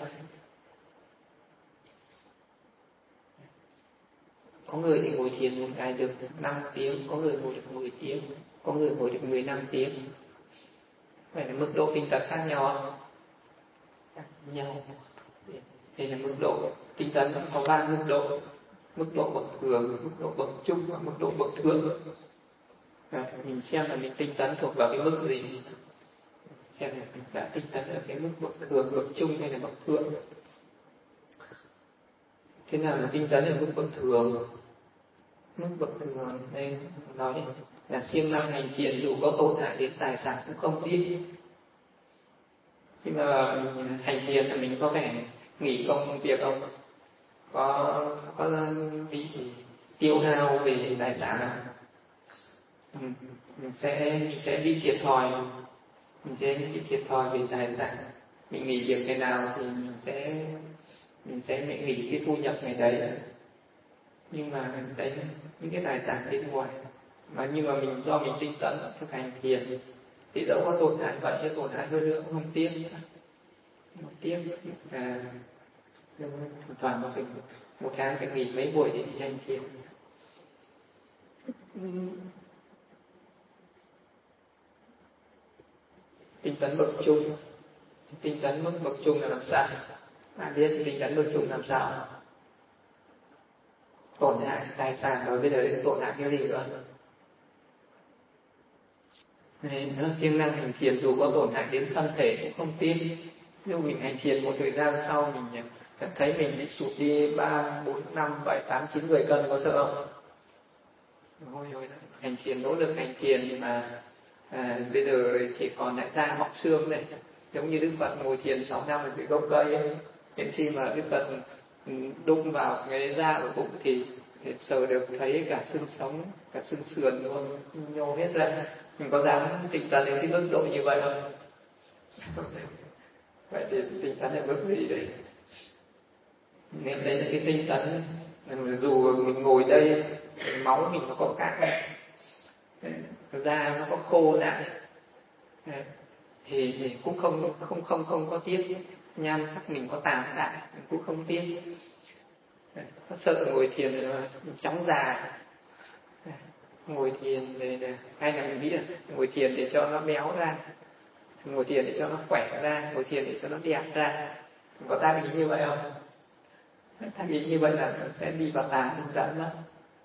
Có người thì ngồi thiền một ngày được năm tiếng, có người ngồi được mười tiếng, có người ngồi được mười lăm tiếng. Vậy là mức độ tinh tấn khác nhau không? Khác nhau. Đây là mức độ tinh tấn có ba mức độ. mức độ bậc thường, mức độ bậc trung và mức độ bậc thượng. À, mình xem là mình tinh tấn thuộc vào cái mức gì, xem là mình đã tinh tấn ở cái mức bậc thường, bậc trung hay là bậc thượng. Thế nào là tinh tấn ở mức bậc thường? Mức bậc thường đây nói là siêng năng hành thiện dù có tổn hại đến tài sản cũng không tiếc. Khi mà mình hành thiện thì mình có vẻ nghỉ công việc không? Có có bị tiêu hao về tài sản không? Ừ, mình sẽ mình sẽ bị thiệt thòi, mình sẽ bị thiệt thòi về tài sản. Mình nghỉ việc ngày nào thì mình sẽ mình sẽ nghỉ cái thu nhập ngày đấy. Nhưng mà đấy những cái tài sản bên ngoài mà nhưng mà mình do mình tinh tấn thực hành thiền thì dẫu có tổn hại vậy chứ tổn hại hơn nữa cũng không tiếc, không tiếc. À, thỉnh thoảng mà phải một tháng phải nghỉ mấy buổi để đi hành thiền. Tinh tấn bậc trung, tinh tấn mức bậc trung là làm sao? Bạn biết tinh tấn bậc trung làm sao? Tổn hại tài sản rồi bây giờ đến tổn hại cái gì nữa? Nên nó siêng năng hành thiền dù có tổn hại đến thân thể cũng không tiếc. Nếu mình hành thiền một thời gian sau mình cảm thấy mình bị sụt đi ba, bốn, năm, bảy, tám, chín, mười cân có sợ không? Ôi ôi, hành thiền nỗ lực hành thiền mà à, bây giờ chỉ còn lại da mọc xương này, giống như Đức Phật ngồi thiền sáu năm ở dưới gốc cây ấy. Đến khi mà Đức Phật đụng vào cái da ở bụng thì, thì sờ được thấy cả xương sống, cả xương sườn luôn nhô hết ra. Mình có dám tinh tấn đến cái mức độ như vậy không? Vậy thì tinh tấn là mức gì đấy? Nên đây là cái tinh tấn. Dù mình ngồi đây, máu mình nó có cạn, da nó có khô lại, thì, thì cũng không không không không có tiếc. Nhan sắc mình có tàn lại cũng không tiếc. Có sợ ngồi thiền rồi chóng già, ngồi thiền để, để hay là mình nghĩ là ngồi thiền để cho nó béo ra, ngồi thiền để cho nó khỏe ra, ngồi thiền để cho nó đẹp ra. Có ta nghĩ như vậy không? Ta nghĩ như vậy là sẽ đi vào tà cũng dẫn mất.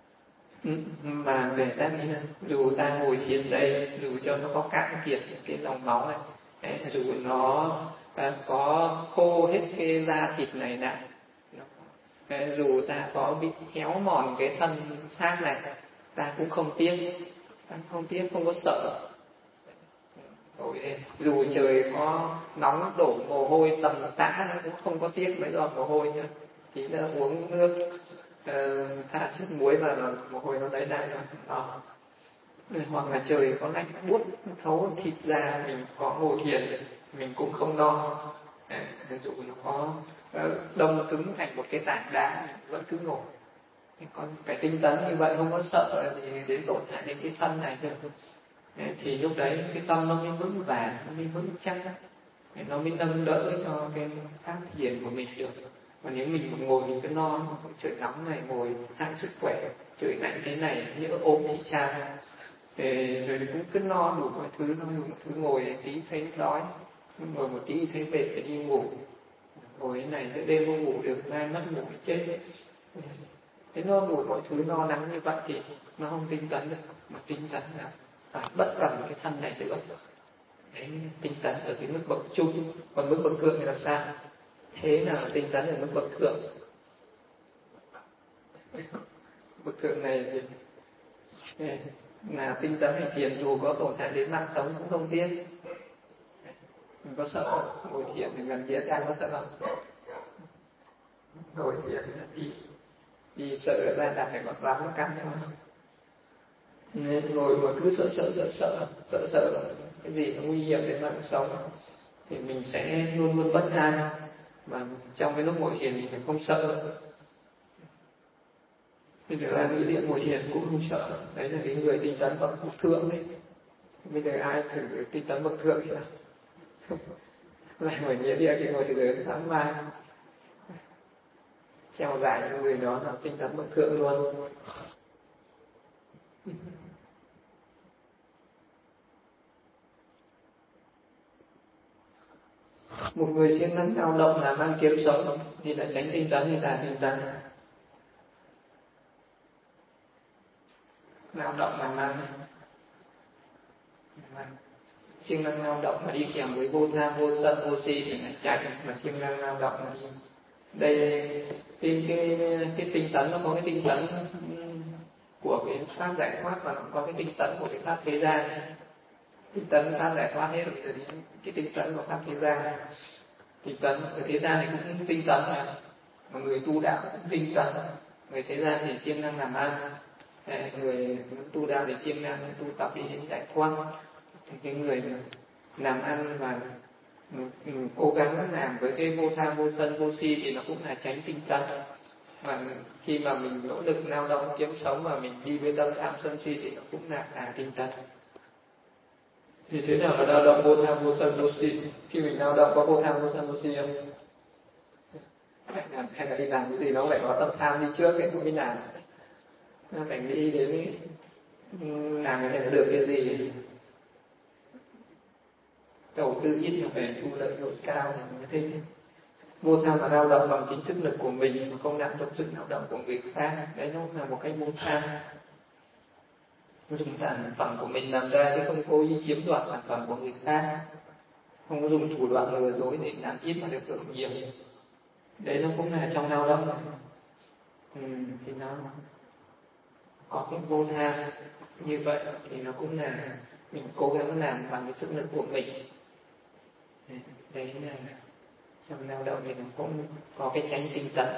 Mà về ta nghĩ là dù ta ngồi thiền đây, dù cho nó có cạn kiệt cái dòng máu này, dù nó có khô hết cái da thịt này lại, dù ta có bị héo mòn cái thân xác này, ta cũng không tiếc, ta không tiếc, không có sợ. Rồi, dù trời có nóng đổ mồ hôi tầm tã cũng không có tiếc mấy giọt mồ hôi nữa. Chỉ là uống nước uh, hạ chút muối vào là mồ hôi nó đấy lại rồi. Đó. Hoặc là trời có lạnh buốt thấu thịt ra, mình có ngồi thiền mình cũng không lo. Ví dụ nó có đông cứng thành một cái tảng đá mình vẫn cứ ngồi. Còn phải tinh tấn như vậy, không có sợ thì đến tổn hại đến cái thân này thôi. Thì lúc đấy cái tâm nó mới vững vàng, nó mới vững chắc, nó mới nâng đỡ cho cái pháp thiền của mình được. Còn nếu mình một ngồi mình cứ no, trời nóng này ngồi hại sức khỏe, trời lạnh thế này nhỡ ốm thì sao? Rồi cũng cứ no đủ mọi thứ, no đủ mọi thứ, ngồi tí thấy đói, ngồi một tí thấy mệt phải đi ngủ, ngồi thế này tới đêm không ngủ được, mai mất ngủ chết. Thế no đủ mọi thứ, no nắng như vậy thì nó không tinh tấn được, mà tinh tấn là phải bất cần cái thân này nữa. Đấy, tinh tấn ở cái mức bậc trung, còn mức bậc thượng thì làm sao? Thế nào là tinh tấn ở mức bậc thượng? Bậc thượng này thì là tinh tấn hành thiền dù có tổn hại đến mạng sống cũng không tiếc. Mình có sợ ngồi thiền thì gần biết ăn có sợ không? Ngồi thiền đi đi sợ ra là phải còn rắn nó cắn cho. Nên ngồi mà cứ sợ sợ sợ sợ sợ sợ cái gì nó nguy hiểm đến mạng sống thì mình sẽ luôn luôn bất an. Mà trong cái lúc ngồi thiền mình phải không sợ. Bây giờ ai nghĩ điện ngồi thiền cũng không sợ. Đấy là cái người tinh tấn bậc thượng đấy. Bây giờ ai thử tinh tấn bậc thượng thì sao? Lại ngồi nghĩa địa thì ngồi từ từ sáng mai treo giải cho người đó là tinh tấn bậc thượng luôn. Một người siêng năng lao động làm ăn kiếm sống thì là tránh tinh tấn hay là tinh tấn? lao động làm ăn. Siêng năng lao động mà đi kèm với vô tham, vô sân, vô si thì là chạy, mà siêng năng lao động là gì? Đây cái cái cái tinh tấn, nó có cái tinh tấn của cái pháp giải thoát và nó có cái tinh tấn của cái pháp thế gian. Tinh tấn pháp giải thoát hết rồi, bây giờ đến cái tinh tấn của pháp thế gian. Tinh tấn của thế gian thì cũng tinh tấn mà, mà người tu đạo cũng tinh tấn. Người thế gian thì siêng năng làm ăn, người tu đạo thì siêng năng tu tập đi đến giải thoát. Thì cái người mà làm ăn và cố gắng làm với cái vô tham, vô sân, vô si thì nó cũng là tránh tinh tấn. Mà khi mà mình nỗ lực lao động kiếm sống và mình đi với tâm tham sân si thì nó cũng là là tinh tấn. Thì thế nào là lao động vô tham, vô sân, vô si? Khi mình lao động có vô tham, vô sân, vô si không? Hay là đi làm cái gì nó phải có tâm tham đi trước cái mới làm. Nó phải nghĩ đến làm cái này nó được cái gì. Đầu tư ít mà phải thu lợi nhuận cao thì mới thế. Vô tham là lao động bằng chính sức lực của mình mà không lạm dụng sức lao động của người khác. Đấy nó là một cái vô tham. Dùng sản phẩm của mình làm ra chứ không cố ý chiếm đoạt sản phẩm của người khác. Không có dùng thủ đoạn lừa dối để làm ít mà được hưởng nhiều. Đấy nó cũng là trong lao động. Ừ, thì nó có cái vô tham như vậy thì nó cũng là mình cố gắng làm bằng cái sức lực của mình. Đấy là trong lao động thì nó cũng có cái tránh tinh tấn.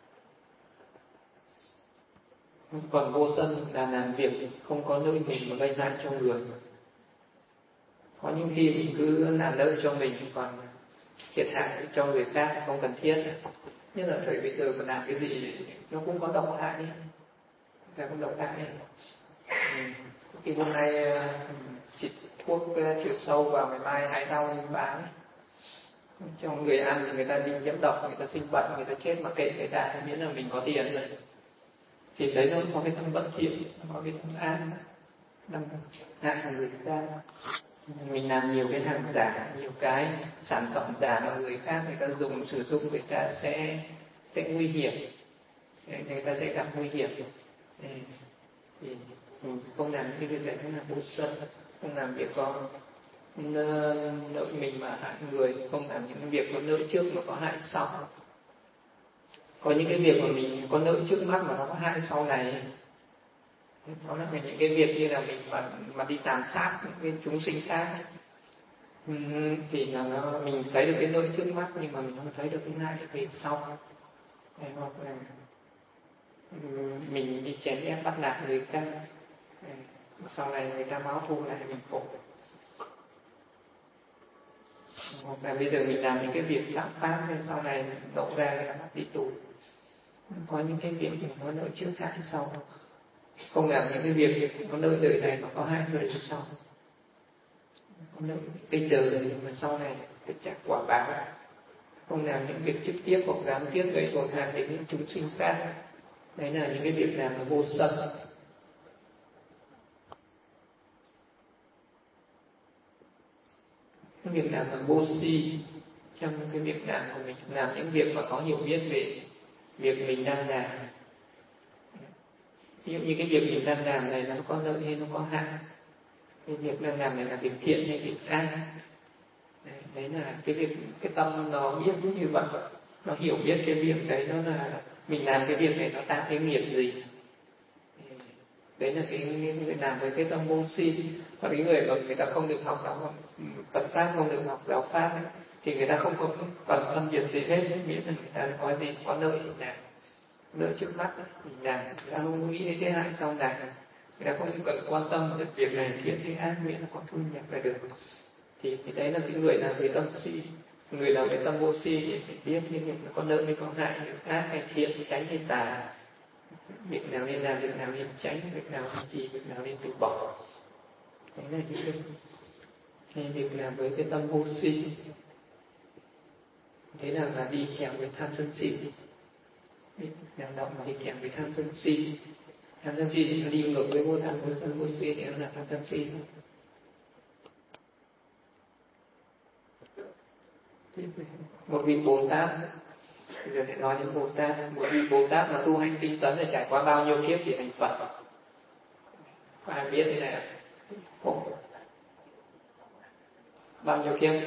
Còn vô sân là làm việc không có lợi mình mà gây hại cho người. Có những khi mình cứ làm lợi cho mình còn thiệt hại cho người khác không cần thiết. Nhất là thời bây giờ mà làm cái gì nó cũng có độc hại. Cái cũng độc hại. Khi hôm nay xịt thuốc trừ sâu vào, ngày mai hãy đau đi bán cho người ăn thì người ta bị nhiễm độc, người ta sinh bệnh, người ta chết mà kệ người ta, miễn là mình có tiền rồi. Thì đấy nó có cái tâm bất thiện, có cái tâm an, tâm hại người ta. Mình làm nhiều cái hàng giả, nhiều cái sản phẩm giả mà người khác người ta dùng sử dụng, người ta sẽ sẽ nguy hiểm, người ta sẽ gặp nguy hiểm. Thì mình không làm cái việc đấy nó là vô sân, không làm việc có lợi mình mà hại người, không làm những việc có lợi trước mà có hại sau. Có những cái việc mà mình có lợi trước mắt mà nó có hại sau này. Đó là những cái việc như là mình mà, mà đi tàn sát những cái chúng sinh khác thì là nó, mình thấy được cái lợi trước mắt nhưng mà mình không thấy được cái hại về sau. Hoặc là mình đi chèn ép bắt nạt người khác, sau này người ta báo thù lại mình khổ. Hoặc là bây giờ mình làm những cái việc phạm pháp nên sau này đổ ra là bắt đi tù. Có những cái việc mình có lợi trước hại sau. Không làm những cái việc có lợi đời này mà có hại đời sau. Có lợi bây giờ mà sau này phải trả quả báo. Không làm những việc trực tiếp hoặc gián tiếp gây tổn hại đến những chúng sinh khác. Đấy là những cái việc làm là vô sân. Cái việc làm là vô si. Trong cái việc làm của mình, làm những việc mà có hiểu biết về việc mình đang làm. Ví dụ như cái việc mình đang làm này nó có lợi hay nó có hại. Cái việc đang làm này là việc thiện hay việc ác. Đấy, đấy là cái việc, cái tâm nó biết như vậy. Nó hiểu biết cái việc đấy nó là mình làm cái việc này nó tạo cái nghiệp gì. Đấy là cái người làm với cái tâm vô si. Còn cái người mà người ta không được học giáo Phật pháp, không được học giáo pháp ấy, thì người ta không có cần phân biệt gì hết, miễn là người ta có gì có lợi thì làm, lợi trước mắt mình làm, người ta không nghĩ đến cái hại sau này, người ta không cần quan tâm đến việc này thiện hay ác, miễn là có thu nhập là được. Thì, thì đấy là cái người làm với tâm si. Người làm với tâm vô si thì phải biết những việc nó có lợi hay có hại, ác hay thiện, tránh hay tà, việc nào nên làm, việc nào nên tránh, việc nào nên trì, việc nào nên từ bỏ. Đấy là những cái, cái việc làm với cái tâm vô si. Thế là là đi kèm với tham sân si. Làm động mà đi kèm với tham sân si. Tham sân si thì nó đi ngược với vô tham, vô sân, vô si thì nó là tham sân si. Một vị Bồ Tát, bây giờ sẽ nói đến Bồ Tát. Một vị Bồ Tát mà tu hành tinh tấn để trải qua bao nhiêu kiếp thì thành Phật. Có ai biết thế này không? Bao nhiêu kiếp?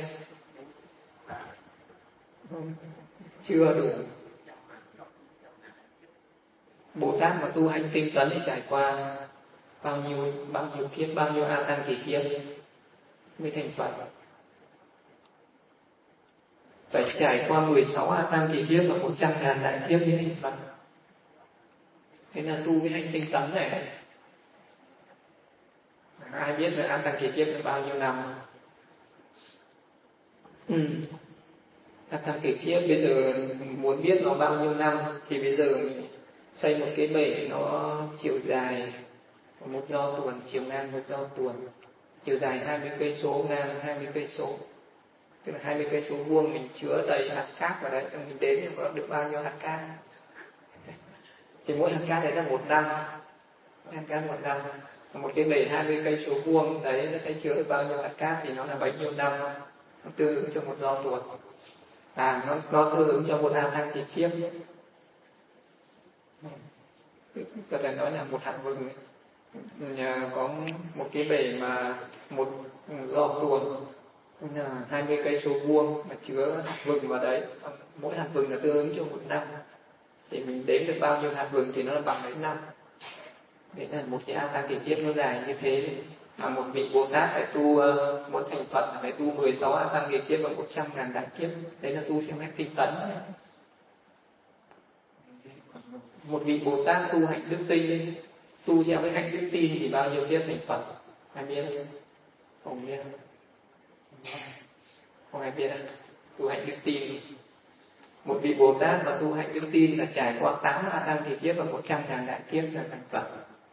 Chưa đủ. Bồ Tát mà tu hành tinh tấn thì trải qua bao nhiêu bao nhiêu kiếp, bao nhiêu a tăng kỳ kiếp mới thành Phật. Phải trải qua mười sáu a tăng kỳ kiếp và một trăm ngàn đại kiếp mới thành Phật. Thế là tu cái hành tinh tấn này, ai biết là a tăng kỳ kiếp là bao nhiêu năm? Ừ. A tăng kỳ kiếp bây giờ muốn biết nó bao nhiêu năm thì bây giờ mình xây một cái bể nó chiều dài một do tuần, chiều ngang một do tuần, chiều dài hai mươi cây số, ngang hai mươi cây số, tức là hai mươi cây số vuông, mình chứa đầy hạt cát vào đấy, xong mình đếm có được bao nhiêu hạt cát. Thì mỗi hạt cát đấy là một năm, hạt cát một năm, một cái bể hai mươi cây số vuông đấy nó sẽ chứa được bao nhiêu hạt cát thì nó là bấy nhiêu năm, nó tương ứng cho một do tuần, à nó nó tương ứng cho một a tăng kỳ kiếp. Có thể nói là một hạt vừng có một cái bể mà một do tuần là hai mươi cây số vuông mà chứa hạt vừng vào đấy, mỗi hạt vừng là tương ứng cho một năm, thì mình đếm được bao nhiêu hạt vừng thì nó là bằng mấy năm. Đấy là một cái a tăng kỳ kiếp nó dài như thế, mà một vị Bồ Tát phải tu uh, muốn thành Phật phải tu mười sáu a tăng kỳ kiếp và một trăm ngàn đại kiếp. Đấy là tu theo cách tinh tấn. Một vị Bồ Tát tu hạnh đức tin, tu theo cái hạnh đức tin thì bao nhiêu kiếp thành Phật? Ai biết không? Không biết. Không ai biết. Tu hạnh đức tin. Một vị Bồ Tát mà tu hạnh đức tin là trải qua tám a tăng kỳ kiếp và một trăm ngàn đại kiếp là thành Phật.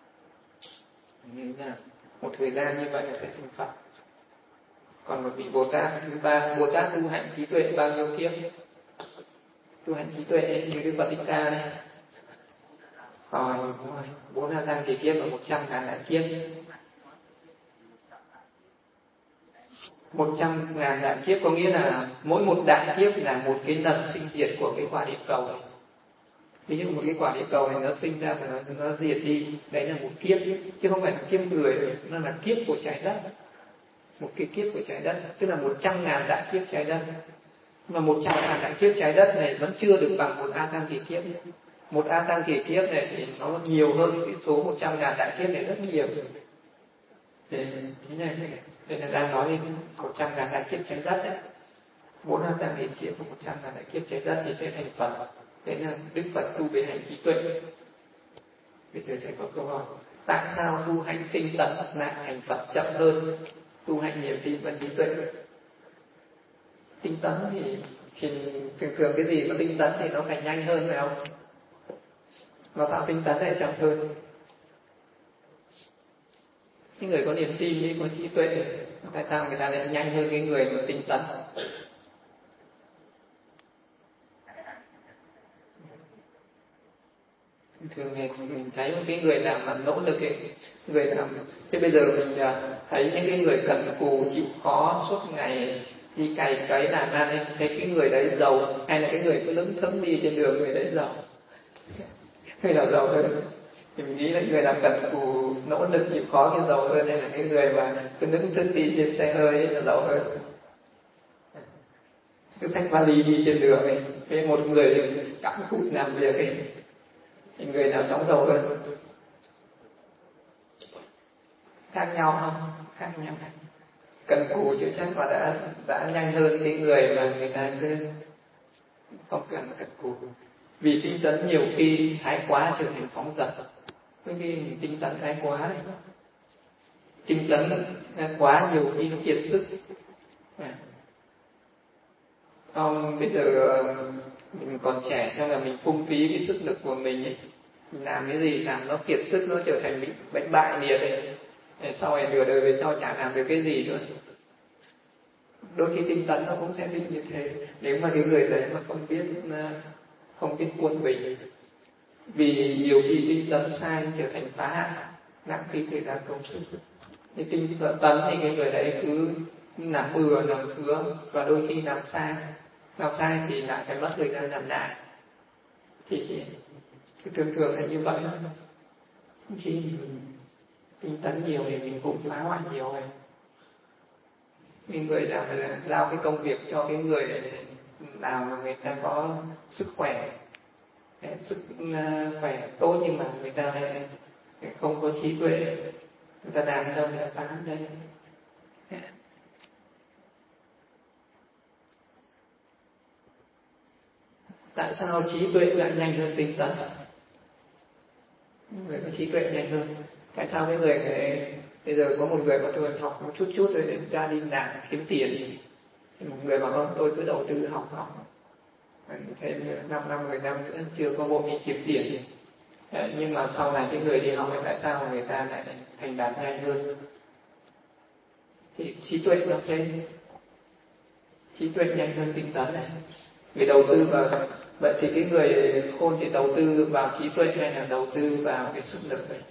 Một thời gian như vậy là sẽ thành Phật. Còn một vị Bồ Tát thứ ba, Bồ Tát tu hạnh trí tuệ bao nhiêu kiếp? Tu hạnh trí tuệ như Đức Phật Thích Ca này. Còn bốn a tăng kỳ kiếp và một trăm ngàn đại kiếp. Một trăm ngàn đại kiếp có nghĩa là mỗi một đại kiếp là một cái lần sinh diệt của cái quả địa cầu này. Ví dụ một cái quả địa cầu này nó sinh ra và nó, nó diệt đi, đấy là một kiếp, chứ không phải là kiếp người, nó là kiếp của trái đất. Một cái kiếp của trái đất, tức là một trăm ngàn đại kiếp trái đất. Mà một trăm ngàn đại kiếp trái đất này vẫn chưa được bằng một a tăng kỳ kiếp. Một a tăng kỳ kiếp này thì nó nhiều hơn cái số một trăm ngàn đại kiếp này rất nhiều. Thế này, đây là đang nói đến một trăm ngàn đại kiếp trái đất đấy. Bốn a tăng kỳ kiếp và một trăm ngàn đại kiếp trái đất thì sẽ thành Phật. Thế là Đức Phật tu về hành trí tuệ. Bây giờ sẽ có câu hỏi: tại sao tu hành tinh tấn lại thành Phật chậm hơn tu hành niềm tin và trí tuệ? Tinh tấn thì, thì thường thường cái gì mà tinh tấn thì nó phải nhanh hơn phải không? Mà sao tinh tấn lại chậm hơn? Cái người có niềm tin đi, có trí tuệ, tại sao người ta lại nhanh hơn cái người mà tinh tấn? Thường thì mình thấy một cái người nào mà nỗ lực ấy, người nào thế bây giờ mình thấy những cái người cần cù chịu khó suốt ngày đi cày cấy làm ăn ấy, thấy cái người đấy giàu hay là cái người cứ lững thững đi trên đường người đấy giàu? Người nào giàu hơn? Thì mình nghĩ là người nào cần cù nỗ lực chịu khó cái giàu hơn, hay là cái người mà cứ lững thững đi trên xe hơi ấy là giàu hơn? Cứ xách vali đi trên đường ấy, với một người cắm cụi làm việc ấy, thì người nào sống giàu hơn? Khác nhau không? Khác nhau. Cần cù chứ chắc mà đã đã nhanh hơn cái người mà người ta cứ không cần cần cù. Vì tinh tấn nhiều khi thái quá trở thành phóng dật. Cái khi mình tinh tấn thái quá đấy, tinh tấn quá nhiều khi nó kiệt sức. Còn bây giờ mình còn trẻ, xong là mình phung phí cái sức lực của mình ấy. Mình làm cái gì làm nó kiệt sức, nó trở thành bị bệnh bại liệt ấy. Sau này nửa đời về sau chả làm được cái gì nữa. Đôi khi tinh tấn nó cũng sẽ bị như thế, nếu mà cái người đấy mà không biết không biết quân bình. Vì nhiều khi tinh tấn sai trở thành phá hại, lãng phí thời gian công sức. Thì tinh tấn thì cái người đấy cứ làm bừa làm thừa, và đôi khi làm sai làm sai thì lại phải mất thời gian làm lại. Thì, thì thường thường là như vậy. Khi tinh tấn nhiều thì mình cũng phá hoại nhiều rồi. Những người nào là giao cái công việc cho cái người nào mà người ta có sức khỏe, sức khỏe tốt nhưng mà người ta lại không có trí tuệ, người ta làm đâu để phá đây. Tại sao trí tuệ lại nhanh hơn tinh tấn? Người có trí tuệ nhanh hơn. Tại sao cái người này, bây giờ có một người mà tôi học một chút chút rồi đến ra đi làm kiếm tiền, một người mà không, tôi cứ đầu tư học học thêm năm năm mười năm nữa chưa có bộ đi kiếm tiền. Nhưng mà sau này cái người đi học tại sao người ta lại thành đạt nhanh hơn? Thì trí tuệ nó trên, trí tuệ nhanh hơn tinh tấn này. Vì đầu tư vào, vậy thì cái người khôn thì đầu tư vào trí tuệ hay là đầu tư vào cái sức lực này?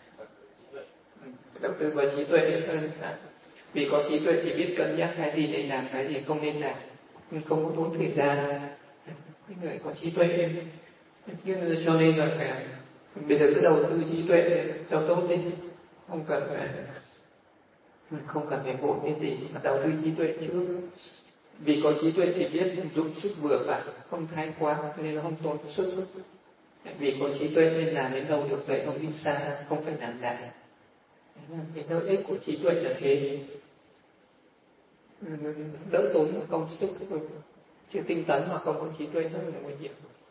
Đầu tư vào trí tuệ hơn. Vì có trí tuệ thì biết cân nhắc cái gì nên làm, cái gì không nên làm, nhưng không có tốn thời gian. Cái người có trí tuệ, cho nên là cái, bây giờ cứ đầu tư trí tuệ cho tốt đi, không cần phải không cần phải vội cái gì, mà đầu tư trí tuệ trước. Vì có trí tuệ thì biết dùng sức vừa phải, không thái quá, nên nó không tốn sức. Vì có trí tuệ nên làm đến đâu được vậy, không đi xa, không phải làm lại. Cái lợi ích của trí tuệ là thế, đỡ tốn công sức. Chứ tinh tấn mà không có trí tuệ rất là nguy hiểm.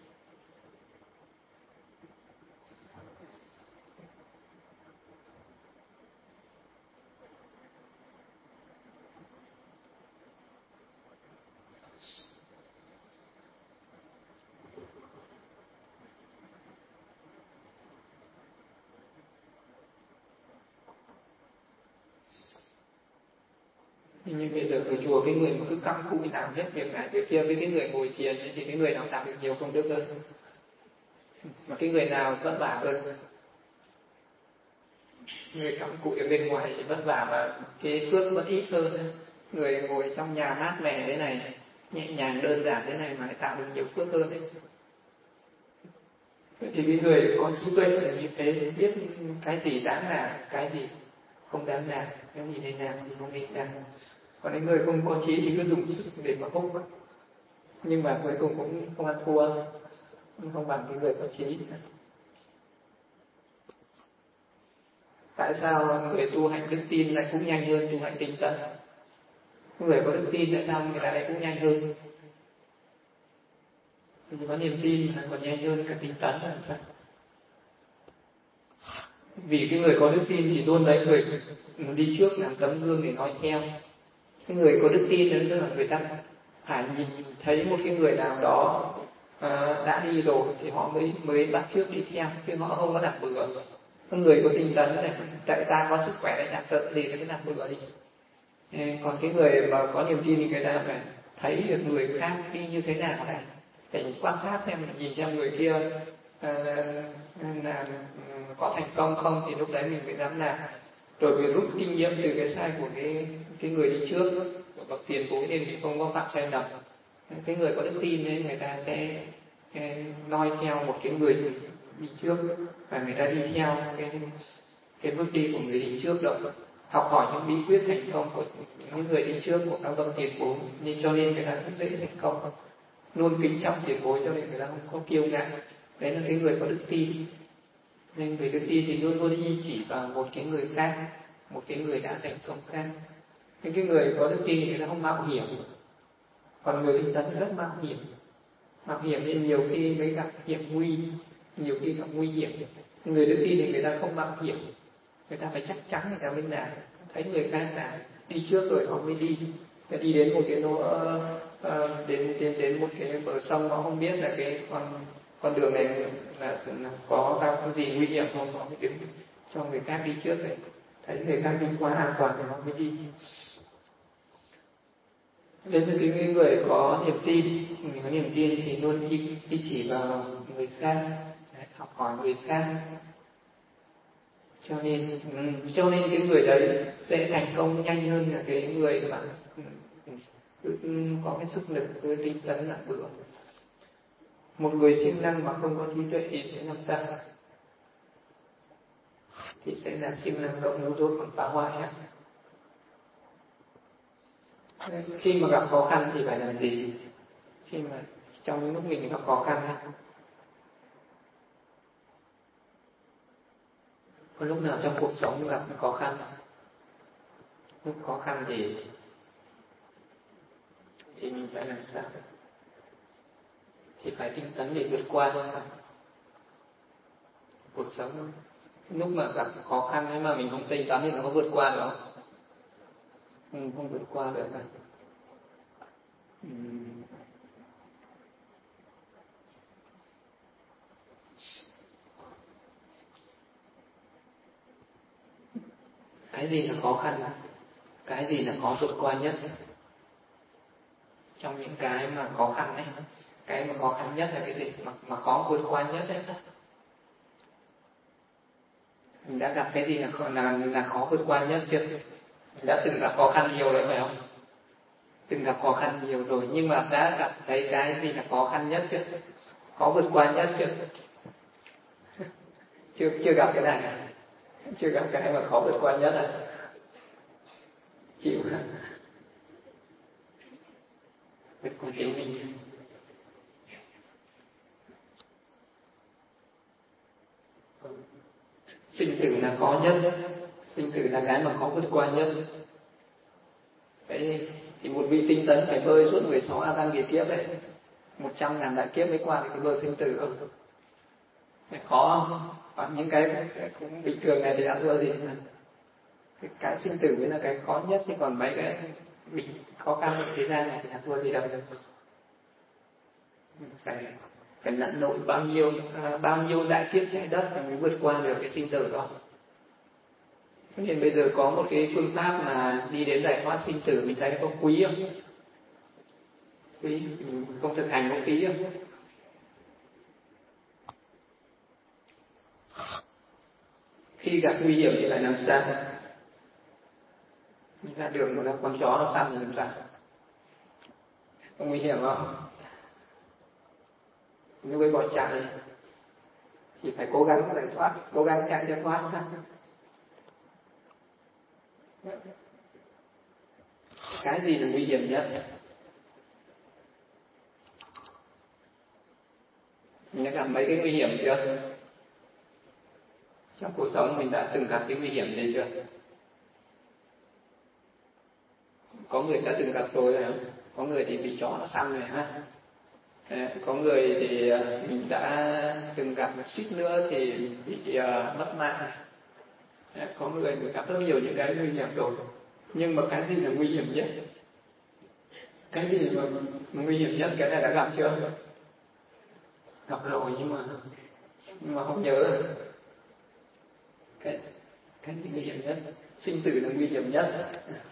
Nhưng bây giờ ở chùa cái người mà cứ cắm cụi làm hết việc này việc kia với cái người ngồi thiền thì cái người nào đạt được nhiều công đức hơn, mà cái người nào vất vả hơn? Người cắm cụi ở bên ngoài thì vất vả mà cái phước vẫn ít hơn. Người ngồi trong nhà mát mẻ thế này, nhẹ nhàng đơn giản thế này mà lại tạo được nhiều phước hơn đấy. Thì cái người có trí tuệ là như thế, biết cái gì đáng làm, cái gì không đáng làm, cái gì nên làm, thì không nên làm. Còn những người không có trí thì cứ dùng sức để mà hút, nhưng mà cuối cùng cũng không ăn thua, không bằng cái người có trí. Tại sao người tu hành đức tin lại cũng nhanh hơn tu hành tinh tấn? Người có đức tin tại sao người ta lại cũng nhanh hơn? Vì có niềm tin là còn nhanh hơn cả tinh tấn. Vì cái người có đức tin thì luôn lấy người đi trước làm tấm gương để nói theo. Cái người có đức tin đấy là người ta phải nhìn thấy một cái người nào đó à, đã đi rồi thì họ mới mới bắt trước đi theo, chứ họ không có làm bừa. Con người có tinh tấn này, tại ta có sức khỏe để làm sợ gì thì làm bừa đi. Còn cái người mà có niềm tin thì người ta phải thấy được người khác đi như thế nào này, phải quan sát xem, nhìn xem người kia à, là có thành công không thì lúc đấy mình mới dám làm. Rồi mình rút kinh nghiệm từ cái sai của cái cái người đi trước, của bậc tiền bối nên mình không có phạm sai lầm. Cái người có đức tin ấy, người ta sẽ noi theo một cái người đi trước và người ta đi theo cái cái bước đi của người đi trước đó, học hỏi những bí quyết thành công của những người đi trước, của các bậc tiền bối, nên cho nên người ta cũng dễ thành công. Luôn kính trọng tiền bối cho nên người ta không có kiêu ngạo. Đấy là cái người có đức tin. Nên người đức tin thì luôn luôn y chỉ vào một cái người khác, một cái người đã thành công khác. Những cái người có đức tin thì người ta không mạo hiểm, còn người tinh tấn rất mạo hiểm. Mạo hiểm nên nhiều khi mới gặp hiểm nguy, nhiều khi gặp nguy hiểm. Người đức tin thì người ta không mạo hiểm, người ta phải chắc chắn người ta mới làm. Thấy người khác là đi trước rồi họ mới đi. Người đi đến một cái nó uh, đến đến đến một cái bờ sông, họ không biết là cái con con đường này là, là, là có gặp cái gì nguy hiểm không, họ mới đứng cho người khác đi trước này. Thấy người khác đi qua an toàn thì họ mới đi. Đến từ cái người có niềm tin, người có niềm tin thì luôn đi, đi chỉ vào người khác, học hỏi người khác. Cho nên cho nên cái người đấy sẽ thành công nhanh hơn là cái người mà có cái sức lực với tinh tấn làm bừa. Một người siêng năng mà không có trí tuệ thì sẽ làm sao? thì sẽ là siêng năng động ngu dốt còn phá hoại. Khi mà gặp khó khăn thì phải làm gì? Khi mà trong những lúc mình gặp khó khăn, có lúc nào trong cuộc sống gặp khó khăn, lúc khó khăn thì thì mình phải làm sao? Thì phải tinh tấn để vượt qua cuộc sống. Lúc mà gặp khó khăn ấy mà mình không tinh tấn thì nó có vượt qua được không? Không, không vượt qua được. Uhm. Cái gì là khó khăn? Cái gì là khó vượt qua nhất? Trong những cái mà khó khăn ấy, cái mà khó khăn nhất là cái gì mà, mà khó vượt qua nhất đấy? Mình đã gặp cái gì là khó, là, là khó vượt qua nhất chưa? Mình đã từng gặp khó khăn nhiều rồi phải không? Từng gặp khó khăn nhiều rồi, nhưng mà đã gặp thấy cái gì là khó khăn nhất chưa? Khó vượt qua nhất chưa? chưa chưa gặp cái này, chưa gặp cái mà khó vượt qua nhất à? Chịu vượt qua chính mình. Sinh tử là khó nhất, sinh tử là cái mà khó vượt qua nhất. Đấy, thì một vị tinh tấn phải bơi suốt mười sáu a tăng kỳ kiếp đấy, một trăm ngàn đại kiếp mới qua được cái bờ sinh tử không? Phải khó không? Còn những cái, cái cũng bình thường này thì đã thua gì? Cái, cái sinh tử mới là cái khó nhất, chứ còn mấy cái mình khó khăn ở thế gian này thì đã thua gì đâu. Phải phải lặn lội bao nhiêu à, bao nhiêu đại kiếp trái đất mới vượt qua được cái sinh tử đó. Nên bây giờ có một cái phương pháp mà đi đến giải thoát sinh tử, mình thấy có quý không? Quý, mình không thực hành có phí không? Khi gặp nguy hiểm thì phải làm sao? Mình ra đường mà gặp con chó nó săn thì làm sao? Không nguy hiểm không? Nếu với bỏ chạy thì phải cố gắng giải thoát, cố gắng chạy cho thoát. Cái gì là nguy hiểm nhất? Mình đã gặp mấy cái nguy hiểm chưa? Trong cuộc sống mình đã từng gặp cái nguy hiểm gì chưa? Có người đã từng gặp rồi phải không? Có người thì bị chó nó săn rồi ha. Có người thì mình đã từng gặp suýt nữa thì bị uh, mất mạng. Có người thì gặp rất nhiều những cái nguy hiểm rồi. Nhưng mà cái gì là nguy hiểm nhất? Cái gì mà nguy hiểm nhất? Cái này đã gặp chưa? Gặp rồi nhưng mà nhưng mà không nhớ. Cái cái gì nguy hiểm nhất? Sinh tử là nguy hiểm nhất.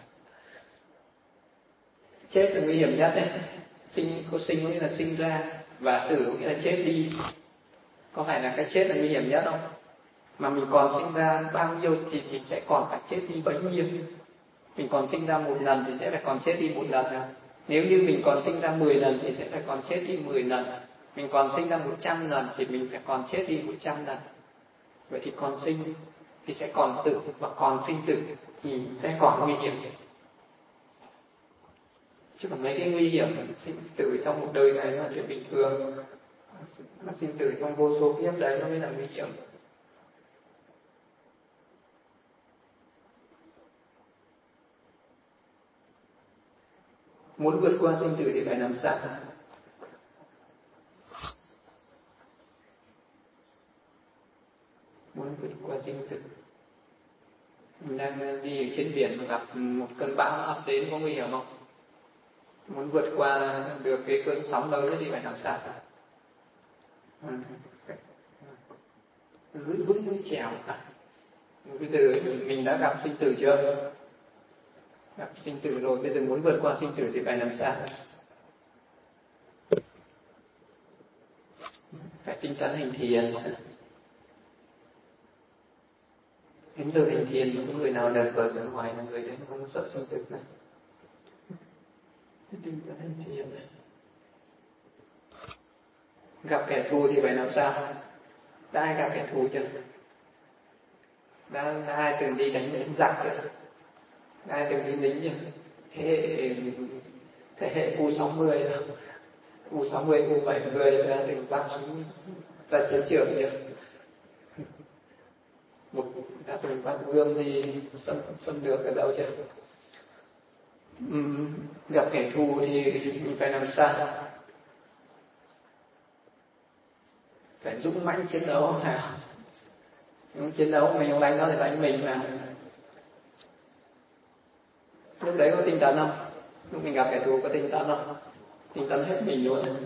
Chết là nguy hiểm nhất đấy. Sinh có sinh có nghĩa là sinh ra, và tử có nghĩa là chết đi. Có phải là cái chết là nguy hiểm nhất không? Mà mình còn sinh ra bao nhiêu thì thì sẽ còn phải chết đi bấy nhiêu. Mình còn sinh ra một lần thì sẽ phải còn chết đi một lần nào. Nếu như mình còn sinh ra mười lần thì sẽ phải còn chết đi mười lần. Mình còn sinh ra một trăm lần thì mình phải còn chết đi một trăm lần. Vậy thì còn sinh thì sẽ còn tử, và còn sinh tử thì sẽ còn nguy hiểm. Chứ còn mấy cái nguy hiểm sinh tử trong một đời này là chuyện bình thường. Mà sinh tử trong vô số kiếp đấy nó mới là nguy hiểm. Muốn vượt qua sinh tử thì phải làm sao? Muốn vượt qua sinh tử, mình đang đi ở trên biển mà gặp một cơn bão ập đến có nguy hiểm không? Muốn vượt qua được cái cơn sóng lớn thì phải làm sao? Giữ vững cái chèo. Bây giờ mình đã gặp sinh tử chưa? Gặp sinh tử rồi, bây giờ muốn vượt qua sinh tử thì phải làm sao? Phải tinh tấn hành thiền. Đến từ hành thiền mà có người nào đời vợ ở ngoài là người đấy không sợ sinh tử này. Tinh tấn hành thiền này. Gặp kẻ thù thì phải làm sao? Đã ai gặp kẻ thù chưa? đã, đã ai từng đi đánh đánh giặc chưa? Đã ai từng đi lính chưa? Thế hệ thế hệ U sáu mươi U sáu mươi U bảy mươi đã từng vác súng ra chiến trường chưa? Một đã từng vác gươm đi xâm xâm lược ở đâu chưa? Uhm, gặp kẻ thù thì mình phải làm sao? Phải dũng mãnh chiến đấu hả? Những chiến đấu mình không đánh nó thì đánh mình mà. Lúc đấy có tinh tấn không? Lúc mình gặp kẻ thù có tinh tấn không? Tinh tấn hết mình luôn.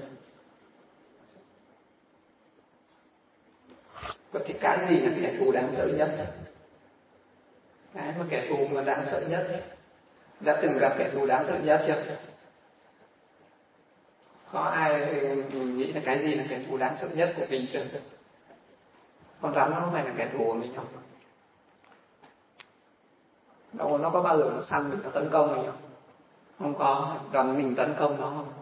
Vậy thì cái gì là kẻ thù đáng sợ nhất? Cái mà kẻ thù mà đáng sợ nhất, đã từng gặp kẻ thù đáng sợ nhất chưa? Có ai nghĩ là cái gì là kẻ thù đáng sợ nhất của mình chưa? Con rắn nó không phải là kẻ thù của mình không? Đâu, nó có bao giờ nó săn mình, nó tấn công mình không? Không có, còn mình tấn công nó không?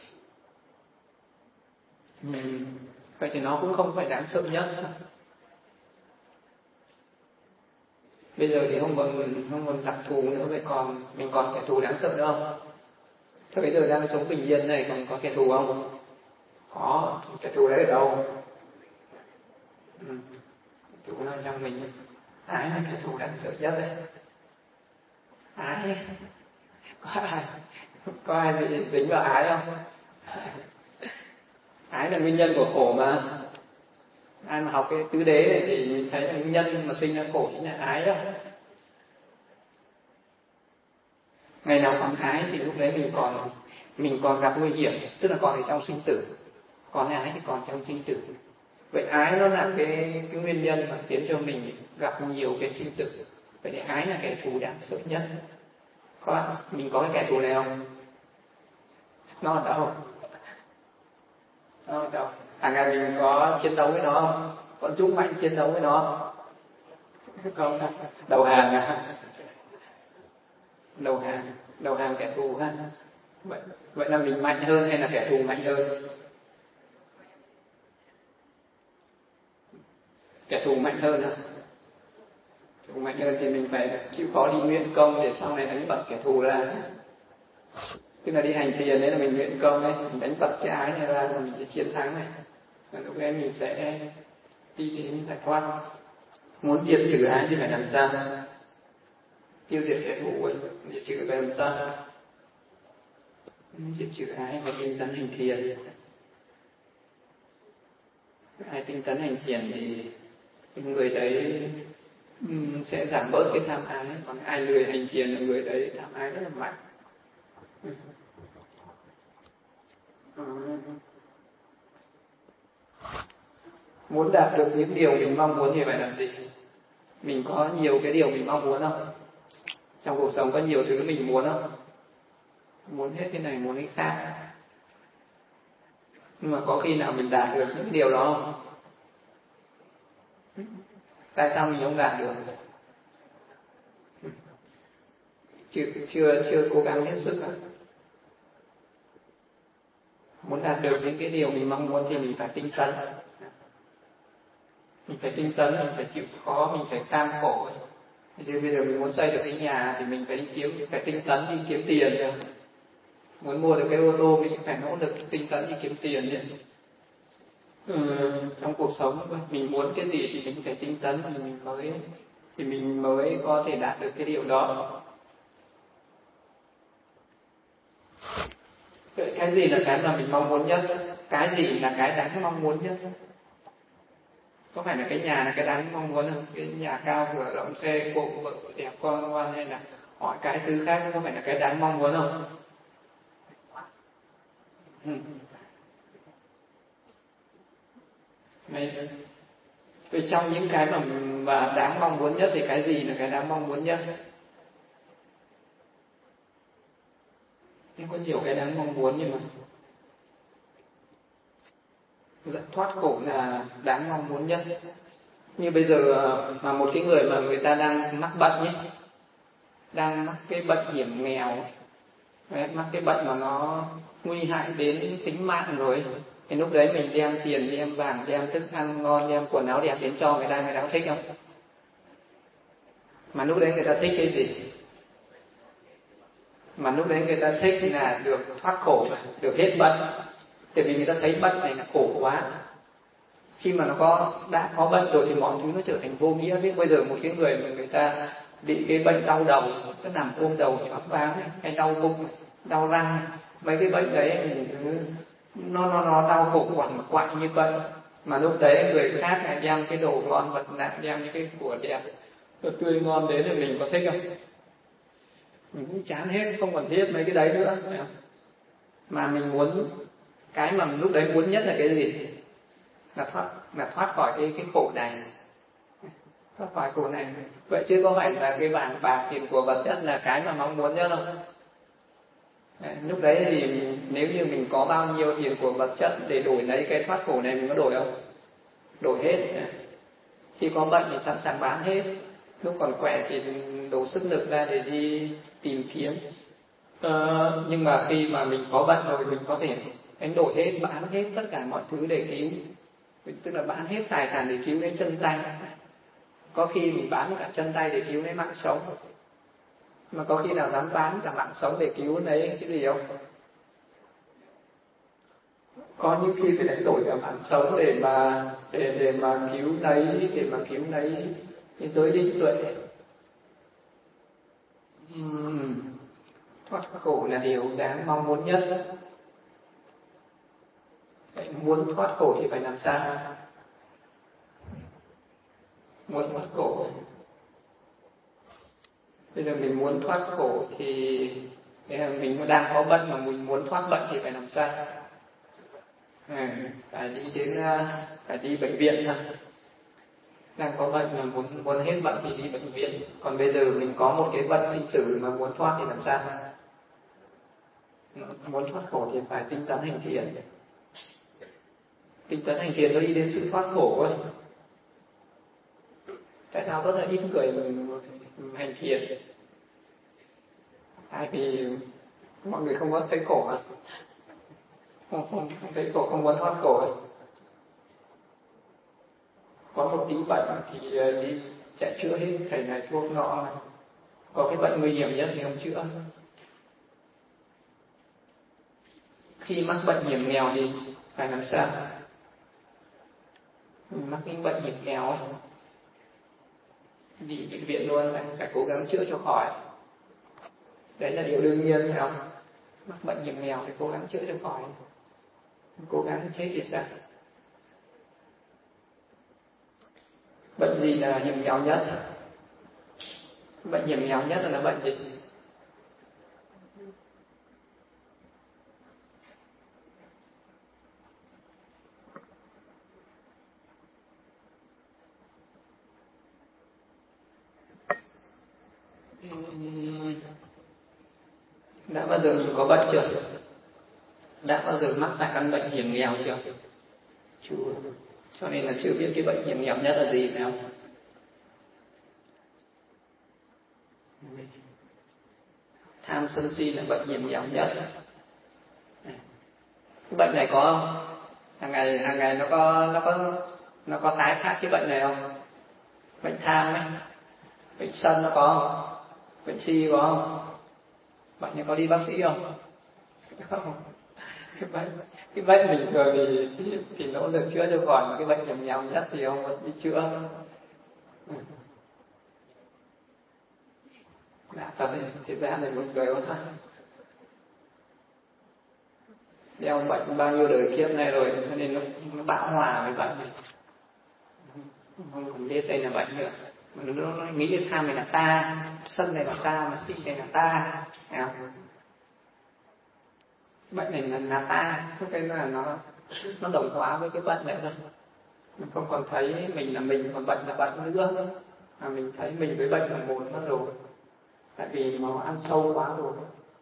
Ừ. Vậy thì nó cũng không phải đáng sợ nhất. Bây giờ thì không còn không còn đặc thù nữa, vậy còn mình còn kẻ thù đáng sợ nữa không? Thế bây giờ đang sống bình yên này còn có kẻ thù không? Có, kẻ thù đấy ở đâu? Ừ. Kẻ thù nó trong mình. Ái là kẻ thù đáng sợ nhất đấy. Ái, có ai có ai bị dính vào ái không? Ái là nguyên nhân của khổ mà. Ai mà học cái tứ đế này thì thấy là nguyên nhân mà sinh ra khổ chính là ái đó. Ngày nào còn ái thì lúc đấy mình còn mình còn gặp nguy hiểm, tức là còn ở trong sinh tử. Còn ái thì còn trong sinh tử. Vậy ái nó là cái, cái nguyên nhân mà khiến cho mình gặp nhiều cái sinh tử. Vậy thì ái là kẻ thù đáng sợ nhất. Có, mình có cái kẻ thù này không? Nó ở đâu? Nó ở đâu? Hàng ngày mình có chiến đấu với nó không? Có dũng mãnh chiến đấu với nó không? Đầu hàng à? Đầu hàng, đầu hàng kẻ thù ha. Vậy, vậy là mình mạnh hơn hay là kẻ thù mạnh hơn? Kẻ thù mạnh hơn hả? Kẻ thù mạnh hơn thì mình phải chịu khó đi luyện công để sau này đánh bật kẻ thù ra. Tức là đi hành thiền đấy là mình luyện công đấy, mình đánh bật cái ái này ra rồi mình sẽ chiến thắng này. Và lúc đấy mình sẽ đi đến giải thoát. Muốn diệt trừ ái thì phải làm sao? Tiêu diệt kẻ thù ấy, diệt trừ phải làm sao? Diệt trừ ái phải tinh tấn hành thiền. Ai tinh tấn hành thiền thì người đấy um, sẽ giảm bớt cái tham ái, còn ai lười hành thiền là người đấy tham ái rất là mạnh. Muốn đạt được những điều mình mong muốn thì phải làm gì? Mình có nhiều cái điều mình mong muốn không? Trong cuộc sống có nhiều thứ mình muốn không? Muốn hết cái này, muốn cái khác. Nhưng mà có khi nào mình đạt được những điều đó không? Tại sao mình không đạt được? Chưa, chưa, chưa cố gắng hết sức à? Muốn đạt được những cái điều mình mong muốn thì mình phải tinh tấn. Mình phải tinh tấn, mình phải chịu khó, mình phải cam khổ. Thì bây giờ mình muốn xây được cái nhà thì mình phải đi kiếm, phải tinh tấn đi kiếm tiền rồi. Muốn mua được cái ô tô mình phải nỗ lực tinh tấn đi kiếm tiền chứ. Ừ, trong cuộc sống mình muốn cái gì thì mình phải tinh tấn thì mình mới thì mình mới có thể đạt được cái điều đó. Cái gì là cái mà mình mong muốn nhất? Cái gì là cái đáng mong muốn nhất? Có phải là cái nhà là cái đáng mong muốn không? Cái nhà cao cửa rộng, xe cộ vợ đẹp con ngoan, hay là mọi cái thứ khác có phải là cái đáng mong muốn không? Ừ. Vậy trong những cái mà, mà đáng mong muốn nhất thì cái gì là cái đáng mong muốn nhất? Nhưng có nhiều cái đáng mong muốn nhưng mà giải thoát khổ là đáng mong muốn nhất. Như bây giờ mà một cái người mà người ta đang mắc bệnh nhé, đang mắc cái bệnh hiểm nghèo, mắc cái bệnh mà nó nguy hại đến tính mạng rồi, thì lúc đấy mình đem tiền, đem vàng, đem thức ăn ngon, đem quần áo đẹp đến cho người ta, người ta có thích không? Mà lúc đấy người ta thích cái gì? Mà lúc đấy người ta thích là được thoát khổ, được hết bệnh. Tại vì người ta thấy bệnh này là khổ quá. Khi mà nó có đã có bệnh rồi thì mọi thứ nó trở thành vô nghĩa. Biết bây giờ một cái người mà người ta bị cái bệnh đau đầu, cứ nằm ôm đầu choáng váng, hay đau bụng, đau răng, mấy cái bệnh đấy nó nó nó đau khổ quằn quại như vậy. Mà lúc đấy người khác lại đem cái đồ ngon vật nặng, đem những cái của đẹp đồ tươi ngon đến thì mình có thích không? Mình cũng chán hết, không còn thiết mấy cái đấy nữa. Mà mình muốn, cái mà lúc đấy muốn nhất là cái gì? Là thoát, là thoát khỏi cái cái khổ này, thoát khỏi khổ này. Vậy chứ có phải là cái vàng bạc tiền của vật chất là cái mà mong muốn nhất không? Đấy, lúc đấy thì nếu như mình có bao nhiêu tiền của vật chất để đổi lấy cái thoát khổ này, mình có đổi không? Đổi hết. Khi có bệnh thì sẵn sàng bán hết, lúc còn khỏe thì đổ sức lực ra để đi tìm kiếm. Ờ, nhưng mà khi mà mình có bệnh rồi, mình có thể đánh đổi hết, bán hết tất cả mọi thứ để cứu, tức là bán hết tài sản để cứu lấy chân tay. Có khi mình bán cả chân tay để cứu lấy mạng sống, mà có khi nào dám bán cả mạng sống để cứu lấy cái gì không? Có những khi phải đánh đổi cả mạng sống để mà để để mà cứu lấy để mà cứu lấy cái giới định tuệ. Uhm, thoát khổ là điều đáng mong muốn nhất. Vậy muốn thoát khổ thì phải làm sao? Muốn thoát khổ, bây giờ mình muốn thoát khổ thì mình đang có bệnh mà mình muốn thoát bệnh thì phải làm sao? À, phải đi đến phải đi bệnh viện thôi. Đang có bệnh mà muốn muốn hết bệnh thì đi bệnh viện. Còn bây giờ mình có một cái bệnh sinh tử mà muốn thoát thì làm sao? Muốn thoát khổ thì phải tinh tấn hành thiền. Tinh tấn hành thiền nó đi đến sự thoát khổ ấy. Tại sao rất là ít người hành thiền? Tại vì mọi người không có thấy khổ à? Không, không, không thấy khổ, không muốn thoát khổ ấy. Có một tí bệnh thì đi chạy chữa hết thầy này thuốc nọ. Có cái bệnh nguy hiểm nhất thì không chữa. Khi mắc bệnh hiểm nghèo thì phải làm sao? Mắc cái bệnh hiểm nghèo ấy, đi bệnh viện luôn, phải, phải cố gắng chữa cho khỏi. Đấy là điều đương nhiên, phải không? Mắc bệnh hiểm nghèo thì cố gắng chữa cho khỏi. Cố gắng chết thì sao? Bệnh gì là hiểm nghèo nhất? Bệnh hiểm nghèo nhất là bệnh gì? Đã bao giờ mình có bệnh chưa? Đã bao giờ mắc phải căn bệnh hiểm nghèo chưa? Chưa. Cho nên là chưa biết cái bệnh hiểm nghèo nhất là gì, phải không? Tham sân si là bệnh hiểm nghèo nhất. Cái bệnh này có không? Hàng ngày hàng ngày nó có nó có nó có tái phát cái bệnh này không? Bệnh tham ấy, bệnh sân nó có không? Bệnh si có không? Bệnh này có đi bác sĩ không? Không. Cái bệnh cái bệnh bình thường thì, thì thì nỗ lực chữa cho khỏi, mà cái bệnh hiểm nghèo nhất thì không có đi chữa. Đã thật đấy, thế gian này một người có thật. Đeo bệnh bao nhiêu đời kiếp này rồi, cho nên nó, nó bão hòa với bệnh này. Không còn biết đây là bệnh nữa. Mà nó, nó nghĩ đến tham này là ta, sân này là ta, mà si này là ta. Thấy không? Bệnh này là, là ta, cái là nó nó đồng hóa với cái bệnh này thôi. Mình không còn thấy mình là mình, còn bệnh là bệnh nữa. Mà mình thấy mình với bệnh là một mất rồi. Tại vì nó ăn sâu quá rồi.